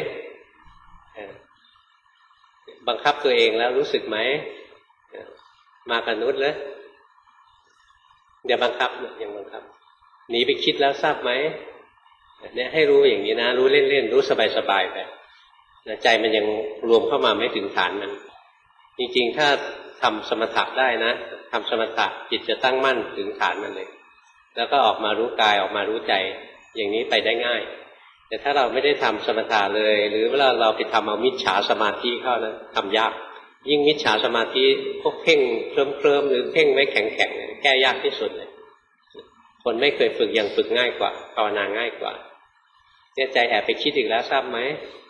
บังคับตัวเองแล้วรู้สึกไหมมากับนุชเลยอย่าบังคับอย่างบังคับหนีไปคิดแล้วทราบไหมเนี่ยให้รู้อย่างนี้นะรู้เล่นๆรู้สบายๆไปใจมันยังรวมเข้ามาไม่ถึงฐานมันจริงๆถ้าทำสมถะได้นะทำสมถะจิตจะตั้งมั่นถึงฐานมันเลยแล้วก็ออกมารู้กายออกมารู้ใจอย่างนี้ไปได้ง่ายแต่ถ้าเราไม่ได้ทำสมถะเลยหรือเวลาเราไปทำเอามิจฉาสมาธิเข้านะทำยากยิ่งมิจฉาสมาธิพวกเพ่งเคลิ้มเคลิ้มหรือเพ่งไว้แข็งแข็งแก้ยากที่สุดเลยคนไม่เคยฝึกยังฝึกง่ายกว่าภาวนาง่ายกว่าเนี่ยใจแอบไปคิดอีกแล้วทราบไหม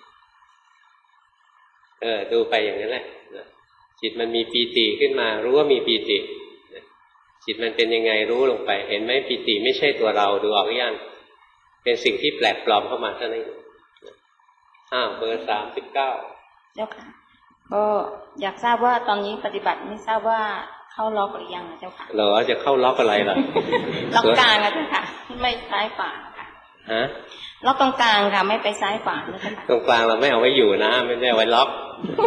เออดูไปอย่างนั้นแหละจิตมันมีปีติขึ้นมารู้ว่ามีปีติจิตมันเป็นยังไงรู้ลงไปเห็นไหมปีติไม่ใช่ตัวเราดูออกหรือยังเป็นสิ่งที่แปลกปลอมเข้ามาเท่านั้นอ้าวเบอร์สามสิบเก้าเจ้าค่ะก็อยากทราบว่าตอนนี้ปฏิบัติไม่ทราบว่าเข้าล็อกหรือยังเจ้าค่ะเราจะเข้าล็อกอะไรล่ะล็อกกลางนะเจ้าค่ะไม่ซ้ายขวาค่ะฮะล็อกตรงกลางค่ะไม่ไปซ้ายขวานะเจ้าค่ะตรงกลางเราไม่เอาไว้อยู่นะไม่ได้เอาไว้ล็อก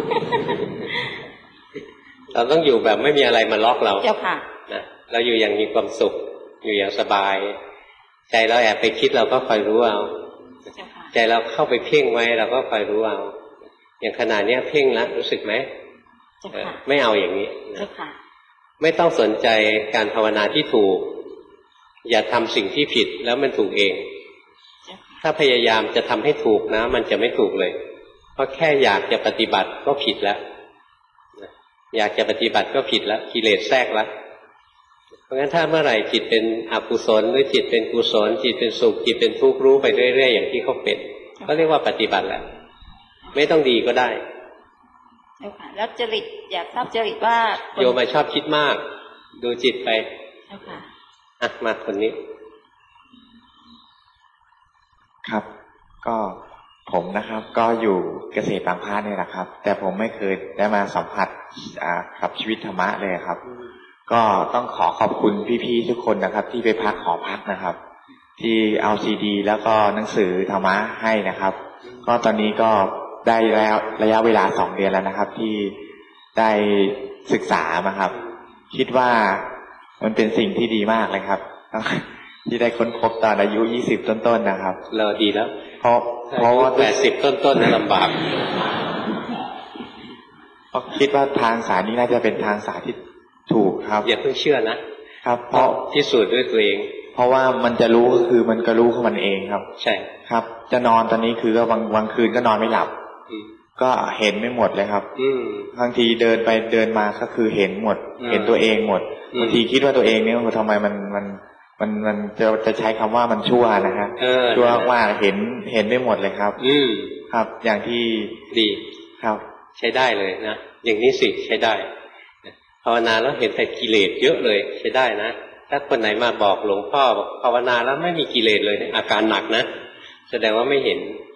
เราต้องอยู่แบบไม่มีอะไรมาล็อกเราเจ้าค่ะนะเราอยู่อย่างมีความสุขอยู่อย่างสบายใจเราแอบไปคิดเราก็คอยรู้เอาใจเราเข้าไปเพ่งไว้เราก็คอยรู้เอาอย่างขนาดนี้เพ่งแล้วรู้สึกไหมไม่เอาอย่างนี้ไม่ต้องสนใจการภาวนาที่ถูกอย่าทำสิ่งที่ผิดแล้วมันถูกเองถ้าพยายามจะทำให้ถูกนะมันจะไม่ถูกเลยเพราะแค่อยากจะปฏิบัติก็ผิดแล้วอยากจะปฏิบัติก็ผิดแล้วกิเลสแทรกแล้วเพราะงั้นถ้าเมื่อไหร่จิตเป็นอกุศลหรือจิตเป็นกุศลจิตเป็นสุขจิตเป็นทุกข์รู้ไปเรื่อยๆอย่างที่เขาเป็นก็เรียกว่าปฏิบัติแล้วไม่ต้องดีก็ได้แล้วจริตอยากทราบจริตว่าโยมมาชอบคิดมากดูจิตไปอ่ะมาคนนี้ครับก็ผมนะครับก็อยู่เกษตรบางพระนี่แหละครับแต่ผมไม่เคยได้มาสัมผัสกับชีวิตธรรมะเลยครับก็ต้องขอขอบคุณพี่ๆทุกคนนะครับที่ไปพักหอพักนะครับที่เอาซีดีแล้วก็หนังสือธรรมะให้นะครับก็ตอนนี้ก็ได้แล้วระยะเวลาสองเดือนแล้วนะครับที่ได้ศึกษามาครับคิดว่ามันเป็นสิ่งที่ดีมากเลยครับที่ได้ค้นพบตอนอายุยี่สิบต้นๆนะครับเราดีแล้วเพราะเพราะว่าแปดสิบต้นๆนั้นลำบากเพราะคิดว่าทางสายนี้น่าจะเป็นทางสายที่ถูกครับอย่าเพิ่งเชื่อนะครับเพราะพิสูจน์ด้วยตัวเองเพราะว่ามันจะรู้ก็คือมันก็รู้ของมันเองครับใช่ครับจะนอนตอนนี้คือก็บางบางคืนก็นอนไม่หลับก็เห็นไม่หมดเลยครับบางทีเดินไปเดินมาก็คือเห็นหมดเห็นตัวเองหมดบางทีคิดว่าตัวเองเนี่ยทำไมมันมันมันมันจะจะใช้คำว่ามันชั่วนะฮะชั่วว่าเห็นเห็นไม่หมดเลยครับครับอย่างที่ดีครับใช้ได้เลยนะอย่างนี้สิใช้ได้ภาวนาแล้วเห็นแต่กิเลสเยอะเลยใช้ได้นะถ้าคนไหนมาบอกหลวงพ่อบอกภาวนาแล้วไม่มีกิเลสเลยอาการหนักนะแสดงว่าไม่เห็น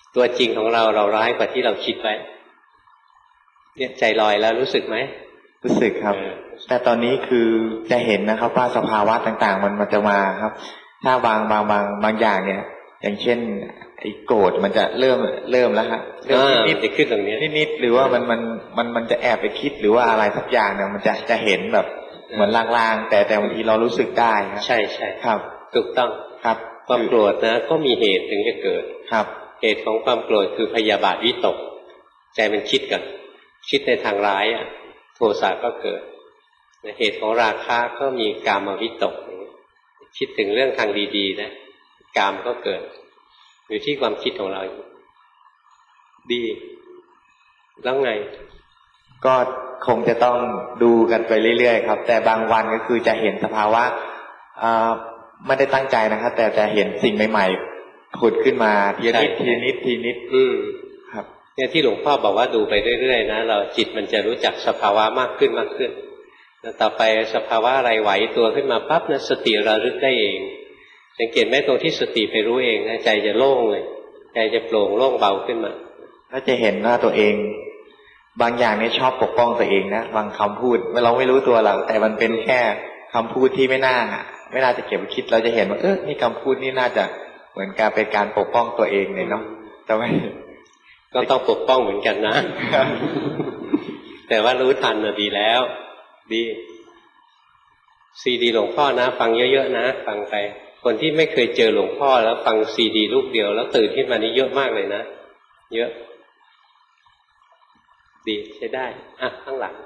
ตัวจริงของเราเราร้ายกว่าที่เราคิดไว้เนี่ยใจลอยแล้วรู้สึกไหมรู้สึกครับแต่ตอนนี้คือจะเห็นนะครับว่าสภาวะต่างๆมันมันจะมาครับถ้าบางบางบางบางอย่างเนี่ยอย่างเช่นไอ้โกรธมันจะเริ่มเริ่มแล้วครับเริ่มนิดๆจะขึ้นตรงนี้นิดๆหรือว่ามันมันมันมันจะแอบไปคิดหรือว่าอะไรสักอย่างเนี่ยมันจะจะเห็นแบบเหมือนลางๆแต่แต่บางทีเรารู้สึกได้ครับใช่ใช่ครับถูกต้องครับความโกรธนะก็มีเหตุถึงจะเกิดครับเหตุของความโกรธคือพยาบาทวิตกใจมันคิดกันคิดในทางร้ายอ่ะโทสะก็เกิดเหตุของราคะก็มีกามวิตกคิดถึงเรื่องทางดีๆนะกามก็เกิดอยู่ที่ความคิดของเราดีแล้วไงก็คงจะต้องดูกันไปเรื่อยๆครับแต่บางวันก็คือจะเห็นสภาวะไม่ได้ตั้งใจนะครับแต่จะเห็นสิ่งใหม่ๆผุดขึ้นมาทีนิดทีนิดทีนิดอืมครับเนี่ยที่หลวงพ่อบอกว่าดูไปเรื่อยๆนะเราจิตมันจะรู้จักสภาวะมากขึ้นมากขึ้นแล้วต่อไปสภาวะอะไรไหวตัวขึ้นมาปั๊บนะสติระลึกได้เองสังเกตไหมตรงที่สติไปรู้เองนะใจจะโล่งเลยใจจะโปร่งโล่งเบาขึ้นมาถ้าจะเห็นว่าตัวเองบางอย่างเนี่ยชอบปกป้องตัวเองนะบางคำพูดเราไม่รู้ตัวเราแต่มันเป็นแค่คำพูดที่ไม่น่าไม่น่าจะเก็บไว้คิดเราจะเห็นว่าเออนี่คำพูดนี่น่าจะเหมือนการเป็นการปกป้องตัวเองเลยเนาะแต่ไม่ก็ต้องปกป้องเหมือนกันนะ แต่ว่ารู้ทันน่ะดีแล้วดีซีดีหลวงพ่อนะฟังเยอะๆนะฟังไปคนที่ไม่เคยเจอหลวงพ่อแล้วฟังซีดีลูกเดียวแล้วตื่นขึ้นมานี่เยอะมากเลยนะเยอะดีใช้ได้อ่ะข้างหลัง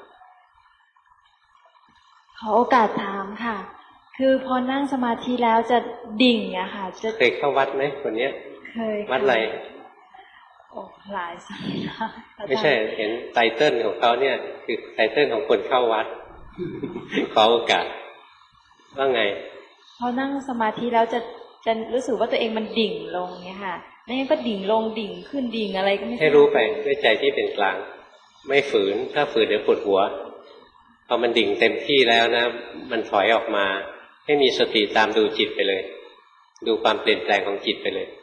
ขอโอกาสถามค่ะคือพอนั่งสมาธิแล้วจะดิ่งอะค่ะจะเคยเข้าวัดไหมคนเนี้ยเคยวัดอะไรโอ้หลายสำนักไม่ใช่เห็นไตเติ้ลของเขาเนี่ยคือไตเติ้ลของคนเข้าวัดขอโอกาสว่าไงพอนั่งสมาธิแล้วจะจะรู้สึกว่าตัวเองมันดิ่งลงเนี่ยค่ะไม่งั้นก็ดิ่งลงดิ่งขึ้นดิ่งอะไรก็ไม่ให้รู้ไปด้วยใจที่เป็นกลางไม่ฝืนถ้าฝืนเดี๋ยวปวดหัวพอมันดิ่งเต็มที่แล้วนะมันถอยออกมาให้มีสติตามดูจิตไปเลยดูความเปลี่ยนแปลงของจิตไปเลย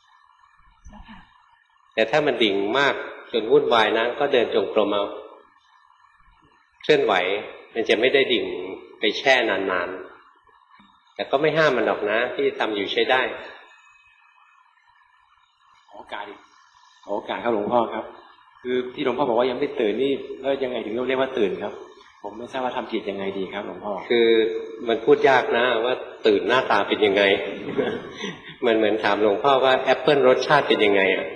แต่ถ้ามันดิ่งมากจนวุ่นวายนะก็เดินจงกรมเอาเคลื่อนไหวมันจะไม่ได้ดิ่งไปแช่นานๆแต่ก็ไม่ห้ามมันหรอกนะที่ทำอยู่ใช้ได้ขอโอกาสขอโอกาสครับหลวงพ่อครับคือที่หลวงพ่อบอกว่ายังไม่ตื่นนี่แล้วยังไงถึงเรียกว่าตื่นครับผมไม่ทราบว่าทำจิตยังไงดีครับหลวงพ่อคือมันพูดยากนะว่าตื่นหน้าตาเป็นยังไง มันเหมือนถามหลวงพ่อว่าแอปเปิ้ลรสชาติเป็นยังไงอ่ะ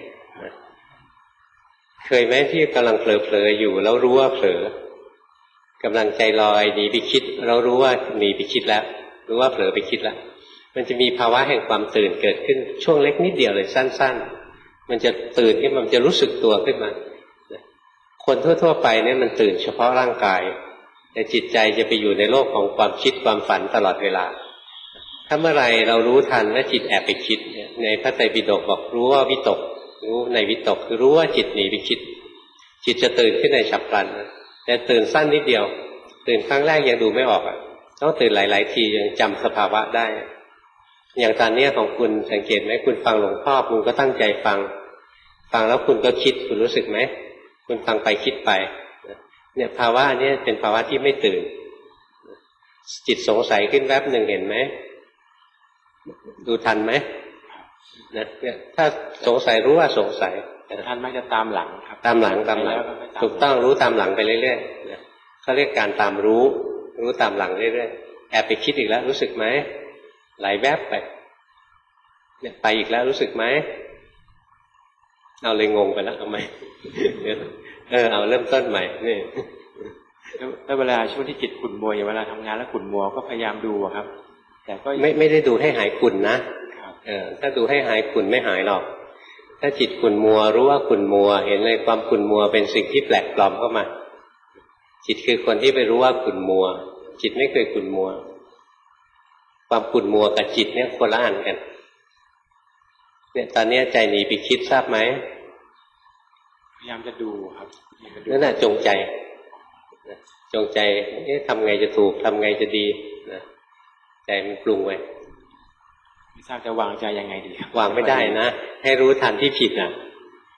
เคยไหมที่กำลังเผลอๆอยู่แล้วรู้ว่าเผลอกำลังใจลอยหนีไปคิดเรารู้ว่าหนีไปคิดแล้วรู้ว่าเผลอไปคิดแล้วมันจะมีภาวะแห่งความตื่นเกิดขึ้นช่วงเล็กนิดเดียวเลยสั้นๆมันจะตื่นขึ้นมันจะรู้สึกตัวขึ้นมาคนทั่วๆไปเนี่ยมันตื่นเฉพาะร่างกายแต่จิตใจจะไปอยู่ในโลกของความคิดความฝันตลอดเวลาถ้าเมื่อไรเรารู้ทันว่าจิตแอบไปคิดในพระไตรปิฎกบอกรู้ว่าวิตกรู้ในวิตกคือรู้ว่าจิตหนีไปคิดจิตจะตื่นขึ้นในฉับพลันแต่ตื่นสั้นนิดเดียวตื่นครั้งแรกยังดูไม่ออกอ่ะต้องตื่นหลายๆทียังจำสภาวะได้อย่างตอนนี้ของคุณสังเกตไหมคุณฟังหลวงพ่อคุณก็ตั้งใจฟังฟังแล้วคุณก็คิดคุณรู้สึกไหมคุณฟังไปคิดไปเนี่ยภาวะนี้เป็นภาวะที่ไม่ตื่นจิตสงสัยขึ้นแวบหนึ่งเห็นไหมดูทันไหมนะเนี่ยถ้าสงสัยรู้ว่าสงสัยท่านไม่จะตามหลังครับตามหลังตามหลังถูกต้องรู้ตามหลังไปเรื่อยๆนะเขาเรียกการตามรู้รู้ตามหลังเรื่อยๆแอบไปคิดอีกแล้วรู้สึกไหมไหลแวบไปเนี่ยไปอีกแล้วรู้สึกไหมเอาเลยงงไปแล้วเอาไหมเออเอาเริ่มต้นใหม่นี่แล้วเวลาช่วงที่จิตขุ่นมัวอย่างเวลาทำงานแล้วขุ่นมัวก็พยายามดูครับแต่ก็ไม่ไม่ได้ดูให้หายขุ่นนะเออถ้าดูให้หายขุ่นไม่หายหรอกถ้าจิตขุ่นมัวรู้ว่าขุ่นมัวเห็นเลยความขุ่นมัวเป็นสิ่งที่แปลกปลอมเข้ามาจิตคือคนที่ไปรู้ว่าขุ่นมัวจิตไม่เคยขุ่นมัวความขุ่นมัวกับจิตเนี่ยคนละอันกันเนี่ยตอนนี้ใจหนีไปคิดทราบไหมพยายามจะดูครับนั่นน่ะจงใจจงใจเอ๊ะทำไงจะถูกทำไงจะดีนะใจมันปรุงไว้ไม่ทราบจะวางใจยังไงดีครับวางไม่ได้นะให้รู้ทันที่ผิดนะ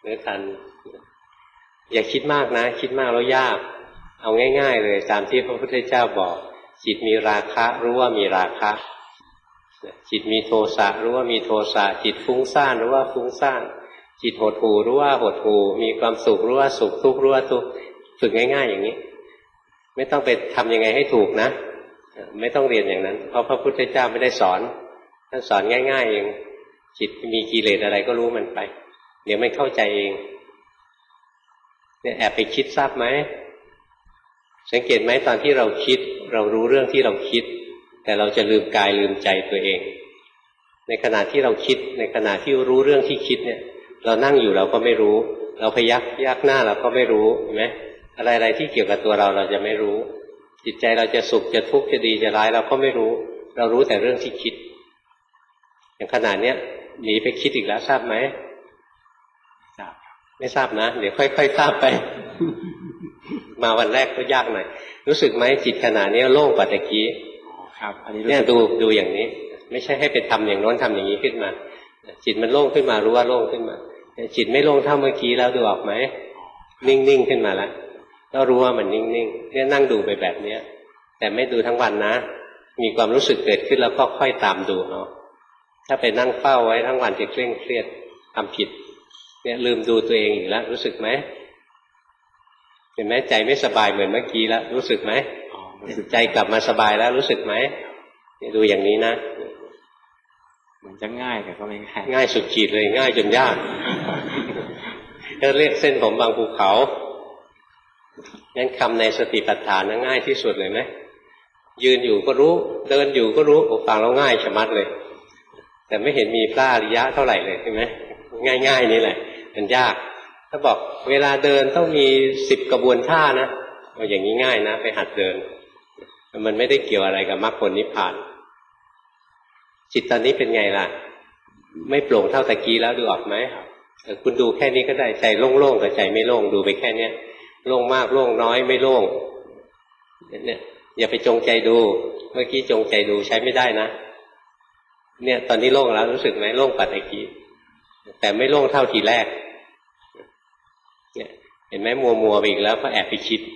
รู้ทันอย่าคิดมากนะคิดมากแล้วยากเอาง่ายๆเลยตามที่พระพุทธเจ้าบอกจิตมีราคะรู้ว่ามีราคะจิตมีโทสะรู้ว่ามีโทสะจิตฟุ้งซ่านรู้ว่าฟุ้งซ่านจิตหดหู่รู้ว่าหดหู่มีความสุขรู้ว่าสุขทุกข์รู้ว่าทุกข์ฝึกง่ายๆอย่างนี้ไม่ต้องไปทำยังไงให้ถูกนะไม่ต้องเรียนอย่างนั้นเพราะพระพุทธเจ้าไม่ได้สอนท่านสอนง่ายๆเองจิตมีกิเลสอะไรก็รู้มันไปเดี๋ยวไม่เข้าใจเองเนี่ยแอบไปคิดทราบไหมสังเกตไหมตอนที่เราคิดเรารู้เรื่องที่เราคิดแต่เราจะลืมกายลืมใจตัวเองในขณะที่เราคิดในขณะที่รู้เรื่องที่คิดเนี่ยเรานั่งอยู่เราก็ไม่รู้เราพยักยักหน้าเราก็ไม่รู้เห็นไหมอะไรๆที่เกี่ยวกับตัวเราเราจะไม่รู้จิตใจเราจะสุขจะทุกข์จะดีจะร้ายเราก็ไม่รู้เรารู้แต่เรื่องที่คิดอย่างขณะเนี้ยหนีไปคิดอีกแล้วทราบไหมทราบไม่ทราบนะเดี๋ยวค่อยๆทราบไป มาวันแรกก็ยากหน่อยรู้สึกไหมจิตขณะนี้โล่งกว่าตะกี้ครับอันนี้เนี่ยดูดูอย่างนี้ไม่ใช่ให้ไปทำอย่างโน้นทำอย่างนี้ขึ้นมาจิตมันโล่งขึ้นมารู้ว่าโล่งขึ้นมาจิตไม่โล่งเท่าเมื่อกี้แล้วดูออกไหมนิ่งๆขึ้นมาแล้วก็รู้ว่ามันนิ่งๆเนี่ยนั่งดูไปแบบเนี้ยแต่ไม่ดูทั้งวันนะมีความรู้สึกเกิดขึ้นแล้วก็ค่อยตามดูเนาะถ้าไปนั่งเฝ้าไว้ทั้งวันจะเคร่งเครียดทำผิดเนี่ยลืมดูตัวเองอีกแล้วรู้สึกไหมเห็นไหมใจไม่สบายเหมือนเมื่อกี้แล้วรู้สึกไหมใจกลับมาสบายแล้วรู้สึกไหมดูอย่างนี้นะมันจะง่ายแต่ก็ไม่ง่ายง่ายสุดขีดเลยง่ายจนยากก็เรียกเส้นผมบางภูเขางั้นคำในสติปัฏฐานนะง่ายที่สุดเลยไหมยืนอยู่ก็รู้เดินอยู่ก็รู้ฟังแล้วง่ายชะมัดเลยแต่ไม่เห็นมีพระอริยะเท่าไหร่เลยใช่ไหมง่ายๆนี่แหละมันยากถ้าบอกเวลาเดินต้องมีสิบกระบวนท่านะเอาอย่างนี้ง่ายนะไปหัดเดินมันไม่ได้เกี่ยวอะไรกับมรรคผลนิพพานจิตตอนนี้เป็นไงล่ะไม่โปร่งเท่าตะกี้แล้วดูออกไหมคุณดูแค่นี้ก็ได้ใจโล่งๆกับใจไม่โล่งดูไปแค่เนี้ยโล่งมากโล่งน้อยไม่โล่งเนี่ยอย่าไปจงใจดูเมื่อกี้จงใจดูใช้ไม่ได้นะเนี่ยตอนนี้โล่งแล้วรู้สึกไหมโล่งกว่าตะกี้แต่ไม่โล่งเท่าทีแรกเนี่ยเห็นไหมมัวมัวไปอีกแล้วก็แอบไปคิด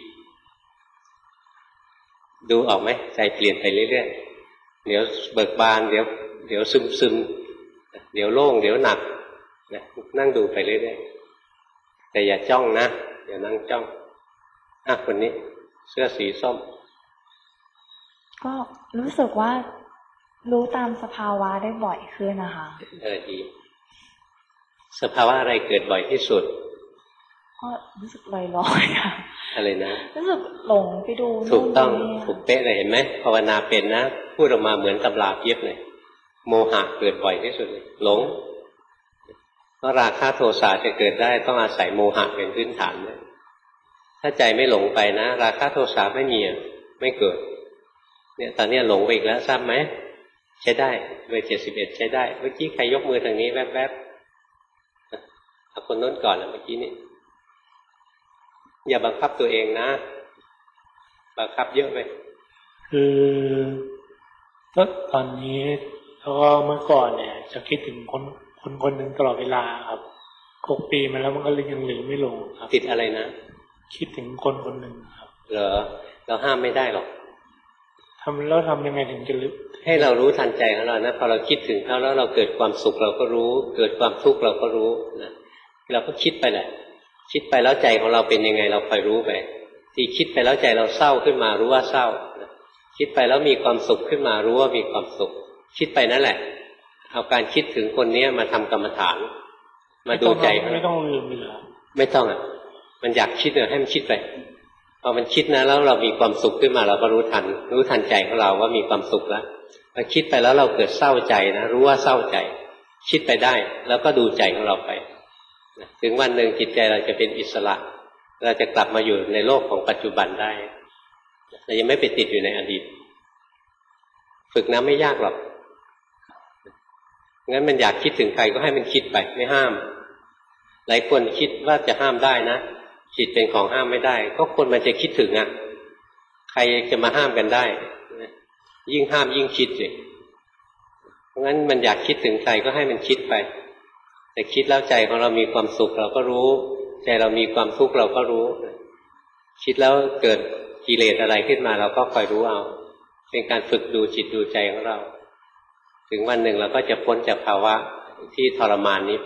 ดูออกไหมใจเปลี่ยนไปเรื่อยๆเดี๋ยวเบิกบานเดี๋ยวเดี๋ยวซึมซึมเดี๋ยวโล่งเดี๋ยวหนักนะนั่งดูไปเรื่อยๆแต่อย่าจ้องนะอย่านั่งจ้องอ่ะคนนี้เสื้อสีส้มก็รู้สึกว่ารู้ตามสภาวะได้บ่อยขึ้นนะคะเออดีสภาวะอะไรเกิดบ่อยที่สุดก็รู้สึกลอยๆค่ะอะไรนะรู้สึกหลงไปดูถูกต้องถูกเป๊ะเลยเห็นไหมภาวนาเป็นนะพูดออกมาเหมือนตำราเย็บเลยโมหะเกิดบ่อยที่สุดเลยหลงเพราะราคะโทสะจะเกิดได้ต้องอาศัยโมหะเป็นพื้นฐานเลยถ้าใจไม่หลงไปนะราคะโทสะไม่มีไม่เกิดเนี่ยตอนนี้หลงไปอีกแล้วทราบไหมใช้ได้เบอร์เจ็ดสิบเอ็ดใช้ได้เมื่อกี้ใครยกมือทางนี้แวบๆเอาคนโน้นก่อนนะเมื่อกี้นี่อย่าบังคับตัวเองนะบังคับเยอะไปคือก็ตอนนี้แล้วก็เมื่อก่อนเนี่ยจะคิดถึงคนคนคนหนึ่งตลอดเวลาครับหกปีมาแล้วมันก็เลยยังลืมไม่ลงครับติดอะไรนะคิดถึงคนคนหนึ่งครับเหรอเราห้ามไม่ได้หรอกทำแล้วทำยังไงถึงจะลืมให้เรารู้ทันใจของเรานะพอเราคิดถึงเขาแล้วเราเกิดความสุขเราก็รู้เกิดความทุกข์เราก็รู้นะเราก็คิดไปแหละคิดไปแล้วใจของเราเป็นยังไงเราคอยรู้ไปที่คิดไปแล้วใจเราเศร้าขึ้นมารู้ว่าเศร้าคิดไปแล้วมีความสุขขึ้นมารู้ว่ามีความสุขคิดไปนั่นแหละเอาการคิดถึงคนนี้มาทำกรรมฐานมาดูใจไม่ต้องลืมเลยไม่ต้องอ่ะมันอยากคิดเนี่ยให้มันคิดไปพอมันคิดนะแล้วเรามีความสุขขึ้นมาเราก็รู้ทันรู้ทันใจของเราว่ามีความสุขแล้วพอคิดไปแล้วเราเกิดเศร้าใจนะรู้ว่าเศร้าใจคิดไปได้แล้วก็ดูใจของเราไปถึงวันหนึ่งจิตใจเราจะเป็นอิสระเราจะกลับมาอยู่ในโลกของปัจจุบันได้เรายังไม่ไปติดอยู่ในอดีตฝึกนะไม่ยากหรอกงั้นมันอยากคิดถึงใครก็ให้มันคิดไปไม่ห้ามหลายคนคิดว่าจะห้ามได้นะจิตเป็นของห้ามไม่ได้ก็คนมันจะคิดถึงอ่ะใครจะมาห้ามกันได้ยิ่งห้ามยิ่งคิดสิเพราะงั้นมันอยากคิดถึงใครก็ให้มันคิดไปแต่คิดแล้วใจของเรามีความสุขเราก็รู้ใจเรามีความทุกข์เราก็รู้คิดแล้วเกิดกิเลสอะไรขึ้นมาเราก็คอยรู้เอาเป็นการฝึกดูจิตดูใจของเราถึงวันหนึ่งเราก็จะพ้นจากภาวะที่ทรมานนี้ไป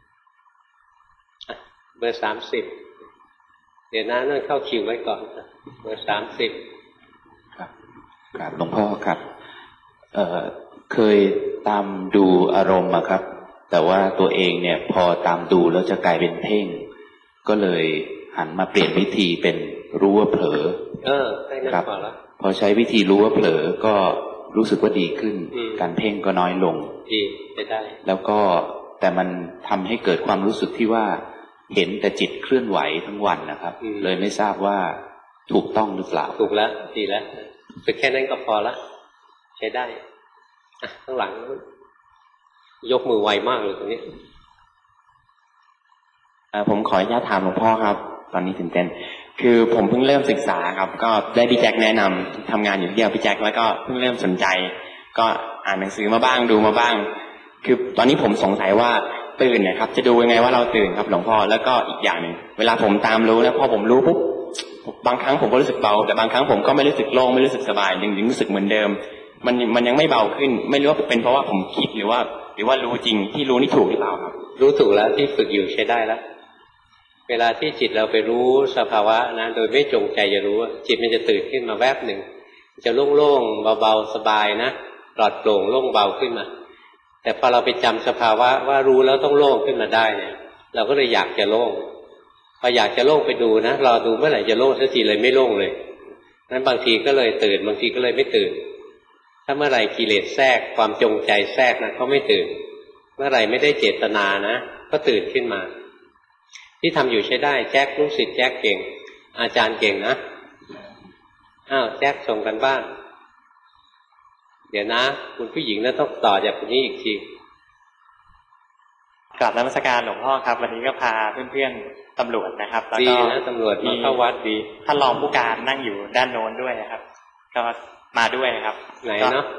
เบอร์สามสิบเดี๋ยวนะนั่นเข้าคิวไว้ก่อนเบอร์สามสิบครับครับหลวงพ่อครับเอ่อเคยตามดูอารมณ์อะครับแต่ว่าตัวเองเนี่ยพอตามดูแล้วจะกลายเป็นเพ่งก็เลยหันมาเปลี่ยนวิธีเป็นรู้ว่าเผลอเออได้นั่นพอแล้วพอใช้วิธีรู้ว่าเผลอก็รู้สึกว่าดีขึ้นการเพ่งก็น้อยลงดีจะได้แล้วก็แต่มันทำให้เกิดความรู้สึกที่ว่าเห็นแต่จิตเคลื่อนไหวทั้งวันนะครับเลยไม่ทราบว่าถูกต้องหรือเปล่าถูกแล้วดีแล้วฝึกแค่นั้นก็พอละใช้ได้ข้างหลังยกมือไวมากเลยตรงนี้ผมขออนุญาตถามหลวงพ่อครับตอนนี้ตื่นเต้นคือผมเพิ่งเริ่มศึกษาครับก็ได้พี่แจ็คแนะนำทำงานอยู่ที่เดียวพี่แจ็คแล้วก็เพิ่งเริ่มสนใจก็อ่านหนังสือมาบ้างดูมาบ้างคือตอนนี้ผมสงสัยว่าตื่นเนี่ยครับจะดูยังไงว่าเราตื่นครับหลวงพ่อแล้วก็อีกอย่างหนึ่งเวลาผมตามรู้แล้วพอผมรู้ปุ๊บบางครั้งผมก็รู้สึกเบาแต่บางครั้งผมก็ไม่รู้สึกโล่งไม่รู้สึกสบายยังรู้สึกเหมือนเดิมมันมันยังไม่เบาขึ้นไม่รู้ว่าเป็นเพราะว่าผมคิดหรือว่าหรือว่ารู้จริงที่รู้นี่ถูกหรือเปล่าครับรู้ถูกแล้วที่ฝึกอยู่ใช้ได้แล้วเวลาที่จิตเราไปรู้สภาวะนะโดยไม่จงใจจะรู้จิตมันจะตื่นขึ้นมาแวบหนึ่งจะโล่งๆเบาๆสบายนะปลอดโปร่งโล่งเบาขึ้นมาแต่พอเราไปจำสภาวะว่ารู้แล้วต้องโล่งขึ้นมาได้เนี่ยเราก็เลยอยากจะโล่งพออยากจะโล่งไปดูนะรอดูเมื่อไหร่จะโล่งสักทีเลยไม่โล่งเลยนั้นบางทีก็เลยตื่นบางทีก็เลยไม่ตื่นถ้าเมื่อไหร่กิเลสแทรกความจงใจแทรกนะก็ไม่ตื่นเมื่อไหร่ไม่ได้เจตนานะก็ตื่นขึ้นมาที่ทำอยู่ใช้ได้แจ็คลูกศิษย์แจ็คเก่งอาจารย์เก่งนะอ้าวแจ็คส่งกันบ้านเดี๋ยวนะคุณผู้หญิงนะต้องต่อจากคนนี้อีกทีกราบนมัสการหลวงพ่อครับวันนี้ก็พาเพื่อนๆตำรวจนะครับแล้วก็ดีนะตำรวจมาเข้าวัดดีท่านรองผู้การนั่งอยู่ด้านโน้นด้วยนะครับก็มาด้วยนะครับไหนเนาะ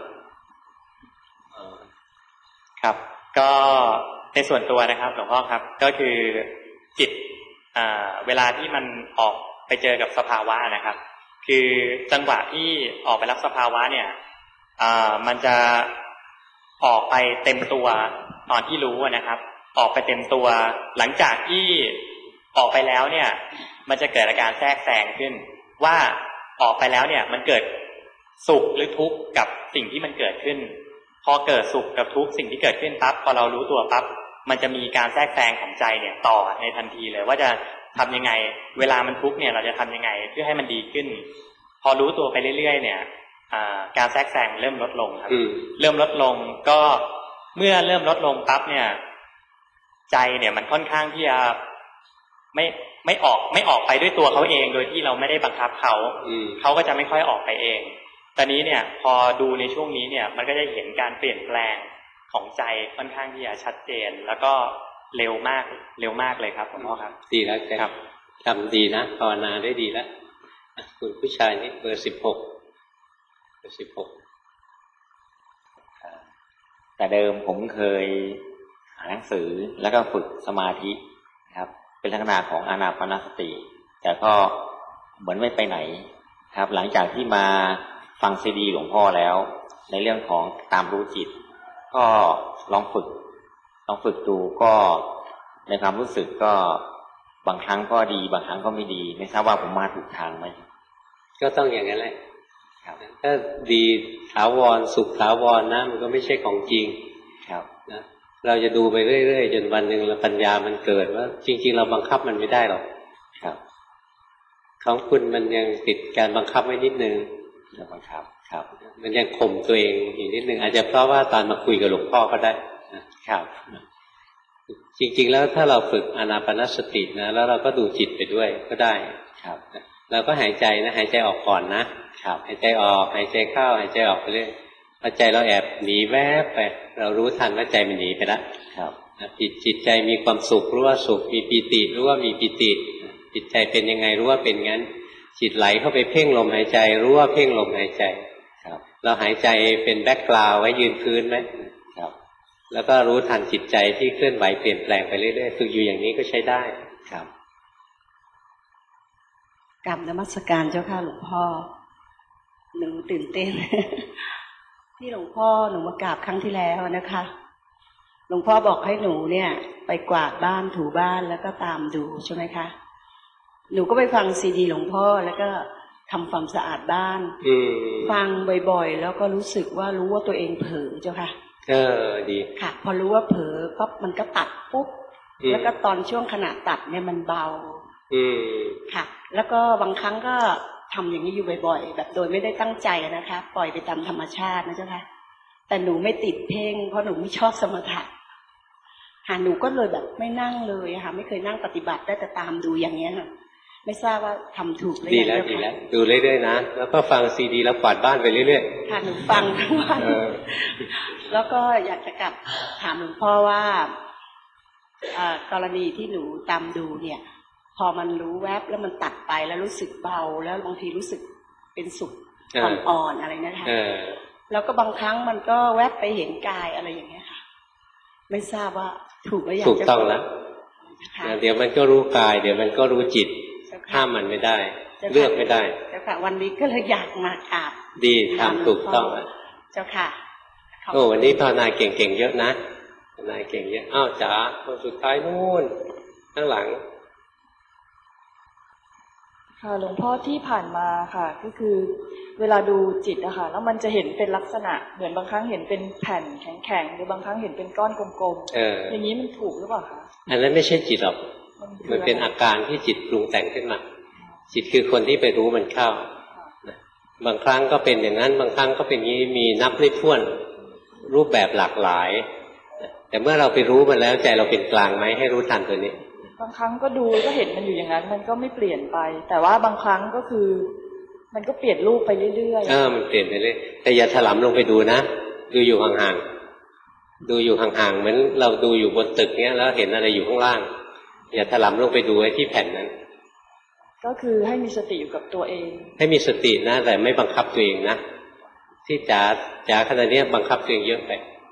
ครับก็ในส่วนตัวนะครับหลวงพ่อครับก็คือจิตเวลาที่มันออกไปเจอกับสภาวะนะครับคือจังหวะที่ออกไปรับสภาวะเนี่ยมันจะออกไปเต็มตัวตอนที่รู้นะครับออกไปเต็มตัวหลังจากที่ออกไปแล้วเนี่ยมันจะเกิดอาการแทรกแซงขึ้นว่าออกไปแล้วเนี่ยมันเกิดสุขหรือทุกข์กับสิ่งที่มันเกิดขึ้นพอเกิดสุขกับทุกข์สิ่งที่เกิดขึ้นปั๊บพอเรารู้ตัวปั๊บมันจะมีการแทรกแซงของใจเนี่ยต่อในทันทีเลยว่าจะทำยังไงเวลามันทุกข์เนี่ยเราจะทำยังไงเพื่อให้มันดีขึ้นพอรู้ตัวไปเรื่อยๆเนี่ยการแทรกแซงเริ่มลดลงครับเริ่มลดลงก็เมื่อเริ่มลดลงปั๊บเนี่ยใจเนี่ยมันค่อนข้างที่จะไม่ไม่ออกไม่ออกไปด้วยตัวเขาเองโดยที่เราไม่ได้บังคับเขาเขาก็จะไม่ค่อยออกไปเองตอนนี้เนี่ยพอดูในช่วงนี้เนี่ยมันก็จะเห็นการเปลี่ยนแปลงของใจค่อนข้างที่จะชัดเจนแล้วก็เร็วมากเร็วมากเลยครับหลวงพ่อครับดีแล้วครับทำดีนะภาวนาได้ดีแล้วคุณผู้ชายนี่เบอร์สิบหกเบอร์สิบหกแต่เดิมผมเคยอ่านหนังสือแล้วก็ฝึกสมาธิครับเป็นลักษณะของอานาปานสติแต่ก็เหมือนไม่ไปไหนครับหลังจากที่มาฟังซีดีหลวงพ่อแล้วในเรื่องของตามรู้จิตก็ลองฝึกลองฝึกดูก็ในความรู้สึกก็บางครั้งก็ดีบางครั้งก็ไม่ดีไม่ทราบว่าผมมาถูกทางไหมก็ต้องอย่างนั้นแหละถ้าดีถาวรสุขถาวรนะมันก็ไม่ใช่ของจริงครับนะเราจะดูไปเรื่อยๆจนวันหนึ่งปัญญามันเกิดว่าจริงๆเราบังคับมันไม่ได้หรอกครับของคุณมันยังติดการบังคับไว้นิดนึงบังคับครับมันยังข่มตัวเองอีกนิดนึงอาจจะเพราะว่าตอนมาคุยกับหลวงพ่อก็ได้ครับจริงๆแล้วถ้าเราฝึกอานาปานสตินะแล้วเราก็ดูจิตไปด้วยก็ได้ครับเราก็หายใจนะหายใจออกก่อนนะครับหายใจออกหายใจเข้าหายใจออกไปเรื่อยพอใจเราแอบหนีแวบไปเรารู้ทันว่าใจมันหนีไปแล้วครับจิตจิตใจมีความสุขรู้ว่าสุขมีปีติรู้ว่ามีปีติจิตใจเป็นยังไงรู้ว่าเป็นงั้นจิตไหลเข้าไปเพ่งลมหายใจรู้ว่าเพ่งลมหายใจครับเราหายใจเป็นแบ็คกราวด์ไว้ยืนพื้นไหมครับแล้วก็รู้ทันจิตใจที่เคลื่อนไหวเปลี่ยนแปลงไปเรื่อยๆฝึกอยู่อย่างนี้ก็ใช้ได้ครับกราบนมัสการเจ้าค่ะหลวงพ่อหนูตื่นเต้น ที่หลวงพ่อหนูมากราบครั้งที่แล้วนะคะหลวงพ่อบอกให้หนูเนี่ยไปกวาดบ้านถูบ้านแล้วก็ตามดูใช่ไหมคะหนูก็ไปฟังซีดีหลวงพ่อแล้วก็ทำความสะอาดบ้านฟังบ่อยๆแล้วก็รู้สึกว่ารู้ว่าตัวเองเผลอเจ้าค่ะเออดีค่ะพอรู้ว่าเผลอปั๊บมันก็ตัดปุ๊บแล้วก็ตอนช่วงขณะตัดเนี่ยมันเบาค่ะแล้วก็บางครั้งก็ทำอย่างนี้อยู่บ่อยๆแบบโดยไม่ได้ตั้งใจนะคะปล่อยไปตามธรรมชาตินะเจ้าค่ะแต่หนูไม่ติดเพ่งเพราะหนูไม่ชอบสมถะค่ะหนูก็เลยแบบไม่นั่งเลยค่ะไม่เคยนั่งปฏิบัติได้แต่ตามดูอย่างเงี้ยค่ะไม่ทราบว่าทำถูกหรือยังดีแล้วดีแล้วดูเรื่อยๆนะแล้วก็ฟังซีดีแล้วกวาดบ้านไปเรื่อยๆค่ะหนูฟังทั้งวันแล้วก็อยากจะกลับถามหลวงพ่อว่ากรณีที่หนูตามดูเนี่ยพอมันรู้แวบแล้วมันตัดไปแล้วรู้สึกเบาแล้วบางทีรู้สึกเป็นสุขอ่อนๆอะไรนะคะแล้วก็บางครั้งมันก็แวบไปเห็นกายอะไรอย่างเงี้ยค่ะไม่ทราบว่าถูกหรือยังถูกต้องแล้วเดี๋ยวมันก็รู้กายเดี๋ยวมันก็รู้จิตห้ามมันไม่ได้เลือกไม่ได้เจ้าค่ะวันนี้ก็เลยอยากมากราบดีทำถูกต้องเจ้าค่ะโอ้วันนี้ภาวนาเก่งๆเยอะนะภาวนาเก่งเยอะอ้าวจ๋าคนสุดท้ายนู่นข้างหลังค่ะหลวงพ่อที่ผ่านมาค่ะก็คือเวลาดูจิตอะค่ะแล้วมันจะเห็นเป็นลักษณะเหมือนบางครั้งเห็นเป็นแผ่นแข็งๆหรือบางครั้งเห็นเป็นก้อนกลมๆอย่างนี้มันถูกหรือเปล่าคะอันนั้นไม่ใช่จิตหรอกมันเป็นอาการที่จิตปรุงแต่งขึ้นมาจิตคือคนที่ไปรู้มันเข้าบางครั้งก็เป็นอย่างนั้นบางครั้งก็เป็นนี้มีนับไม่ถ้วนรูปแบบหลากหลายแต่เมื่อเราไปรู้มันแล้วใจเราเป็นกลางไหมให้รู้ทันตัวนี้บางครั้งก็ดูก็เห็นมันอยู่อย่างนั้นมันก็ไม่เปลี่ยนไปแต่ว่าบางครั้งก็คือมันก็เปลี่ยนรูปไปเรื่อยๆเออมันเปลี่ยนไปเรื่อยแต่อย่าถลำลงไปดูนะดูอยู่ห่างๆดูอยู่ห่างๆเหมือนเราดูอยู่บนตึกเนี้ยแล้วเห็นอะไรอยู่ข้างล่างอย่าถลำลงไปดูไอ้ที่แผ่นนั้นก็คือให้มีสติอยู่กับตัวเองให้มีสตินะแต่ไม่บังคับตัวเองนะที่จ๋าจ๋าขณะนี้บังคับตัวเองเยอะไป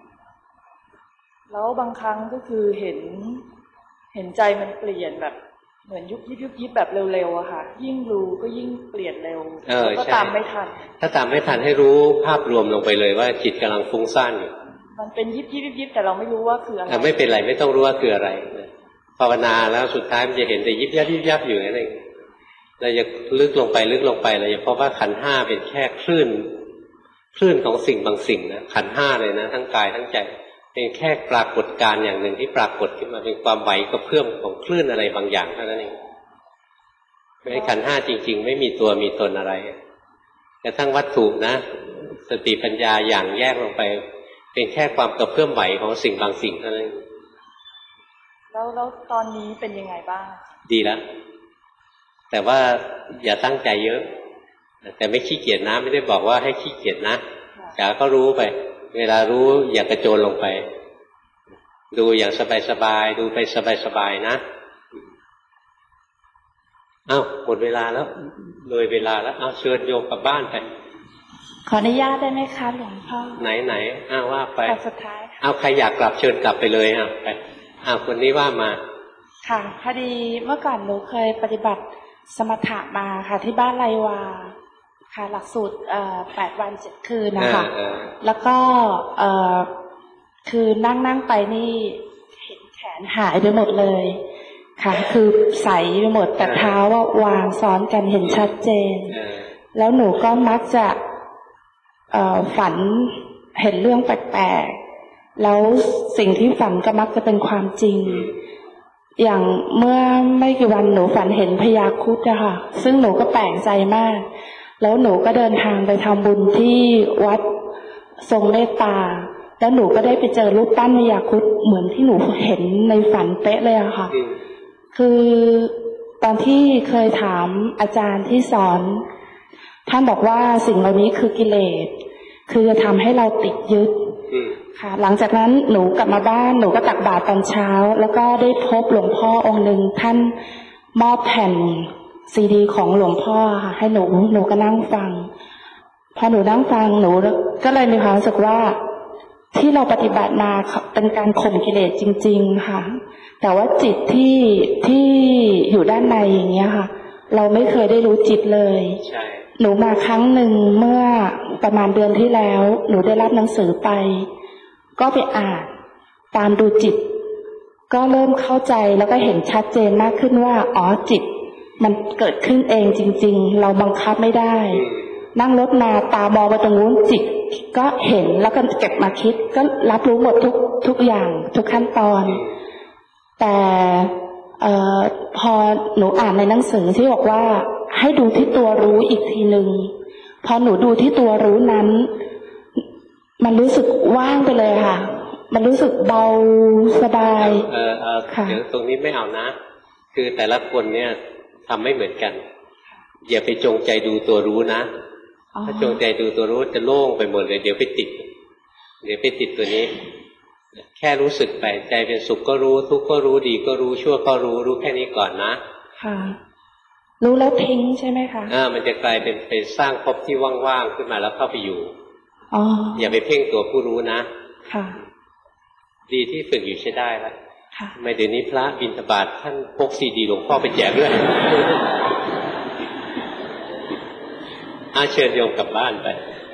แล้วบางครั้งก็คือเห็นเห็นใจมันเปลี่ยนแบบเหมือนยุบยิบยุบยิบแบบเร็วๆอะค่ะยิ่งรู้ก็ยิ่งเปลี่ยนเร็วก็ตามไม่ทันถ้าตามไม่ทันให้รู้ภาพรวมลงไปเลยว่าจิตกำลังฟุ้งซ่านอยู่มันเป็นยิบยิบยิบยิบแต่เราไม่รู้ว่าคืออะไรไม่เป็นไรไม่ต้องรู้ว่าคืออะไรภาวนาแล้วสุดท้ายมันจะเห็นแต่ยิบยับยิบยับอยู่นั่นเองเราจะลึกลงไปลึกลงไปเราจะพบว่าขันธ์ห้าเป็นแค่คลื่นคลื่นของสิ่งบางสิ่งนะขันธ์ห้าเลยนะทั้งกายทั้งใจเป็นแค่ปรากฏการณ์อย่างหนึ่งที่ปรากฏขึ้นมาเป็นความไหวกระเพื่อมของคลื่นอะไรบางอย่างเท่านั้นเองในขันธ์ห้าจริงๆไม่มีตัวมีตนอะไรแต่ทั้งวัตถุนะสติปัญญาอย่างแยกลงไปเป็นแค่ความกระเพื่อมไหวของสิ่งบางสิ่งเท่านั้นแล้วแล้วตอนนี้เป็นยังไงบ้างดีแล้วแต่ว่าอย่าตั้งใจเยอะแต่ไม่ขี้เกียจนะไม่ได้บอกว่าให้ขี้เกียจนะจ๋าก็รู้ไปเวลารู้อย่ากระโจนลงไปดูอย่างสบายๆดูไปสบายๆนะอ้าวหมดเวลาแล้วเลยเวลาแล้วเอาเชิญโยมกลับบ้านไปขออนุญาตได้ไหมคะหลวงพ่อไหนไหนอ้าวว่าไปสุดท้ายเอาใครอยากกลับเชิญกลับไปเลยอ่ะไปอ้าวคนนี้ว่ามาค่ะพอดีเมื่อก่อนหนูเคยปฏิบัติสมถะมาค่ะที่บ้านไรวาค่ะหลักสูตรเอ่อแปดวันเจ็ดคืนนะคะแล้วก็เอ่อคือนั่งนั่งไปนี่เห็นแขนหายไปหมดเลยค่ะคือใสไปหมดแต่เท้าว่าวางซ้อนกันเห็นชัดเจนแล้วหนูก็มักจะเอ่อฝันเห็นเรื่องแปลกๆแล้วสิ่งที่ฝันก็มักจะเป็นความจริงอย่างเมื่อไม่กี่วันหนูฝันเห็นพญาครุฑอะค่ะซึ่งหนูก็แปลกใจมากแล้วหนูก็เดินทางไปทำบุญที่วัดทรงเมตตาแล้วหนูก็ได้ไปเจอรูปปั้นพญาครุฑเหมือนที่หนูเห็นในฝันเป๊ะเลยอะค่ะคือตอนที่เคยถามอาจารย์ที่สอนท่านบอกว่าสิ่งเหล่านี้คือกิเลสคือจะทำให้เราติดยึดค่ะหลังจากนั้นหนูกลับมาบ้านหนูก็ตักบาตรตอนเช้าแล้วก็ได้พบหลวงพ่อองค์หนึ่งท่านมอบแผ่นซีดีของหลวงพ่อค่ะให้หนูหนูก็นั่งฟังพอหนูนั่งฟังหนูก็เลยมีความรู้สึกว่าที่เราปฏิบัติมาเป็นการข่มกิเลสจริงๆค่ะแต่ว่าจิตที่ที่อยู่ด้านในอย่างเงี้ยค่ะเราไม่เคยได้รู้จิตเลยใช่หนูมาครั้งหนึ่งเมื่อประมาณเดือนที่แล้วหนูได้รับหนังสือไปก็ไปอ่านตามดูจิตก็เริ่มเข้าใจแล้วก็เห็นชัดเจนมากขึ้นว่าอ๋อจิตมันเกิดขึ้นเองจริงๆเราบังคับไม่ได้นั่งรถมาตามองไปตรงนู้นจิตก็เห็นแล้วก็เก็บมาคิดก็รับรู้หมดทุกทุกอย่างทุกขั้นตอนแต่เอ่อพอหนูอ่านในหนังสือที่บอกว่าให้ดูที่ตัวรู้อีกทีหนึ่งพอหนูดูที่ตัวรู้นั้นมันรู้สึกว่างไปเลยค่ะมันรู้สึกเบาสบายเออเออเดี๋ยวตรงนี้ไม่เอานะคือแต่ละคนเนี่ยทำไม่เหมือนกันอย่าไปจงใจดูตัวรู้นะถ้าจงใจดูตัวรู้จะโล่งไปหมดเลยเดี๋ยวไปติดเดี๋ยวไปติดตัวนี้แค่รู้สึกไปใจเป็นสุขก็รู้ทุกข์ก็รู้ดีก็รู้ชั่วก็รู้รู้แค่นี้ก่อนนะค่ะรู้แล้วทิ้งใช่ไหมคะอ่ามันจะกลายเป็นไปสร้างภพที่ว่างๆขึ้นมาแล้วเข้าไปอยู่อ๋ออย่าไปเพ่งตัวผู้รู้นะค่ะดีที่ฝึกอยู่ใช้ได้แล้วค่ะไม่เดี๋ยวนี้พระบิณฑบาตท่านพกซีดีหลวงพ่อไปแจกด้วยอาเชิญโยมกลับบ้านไป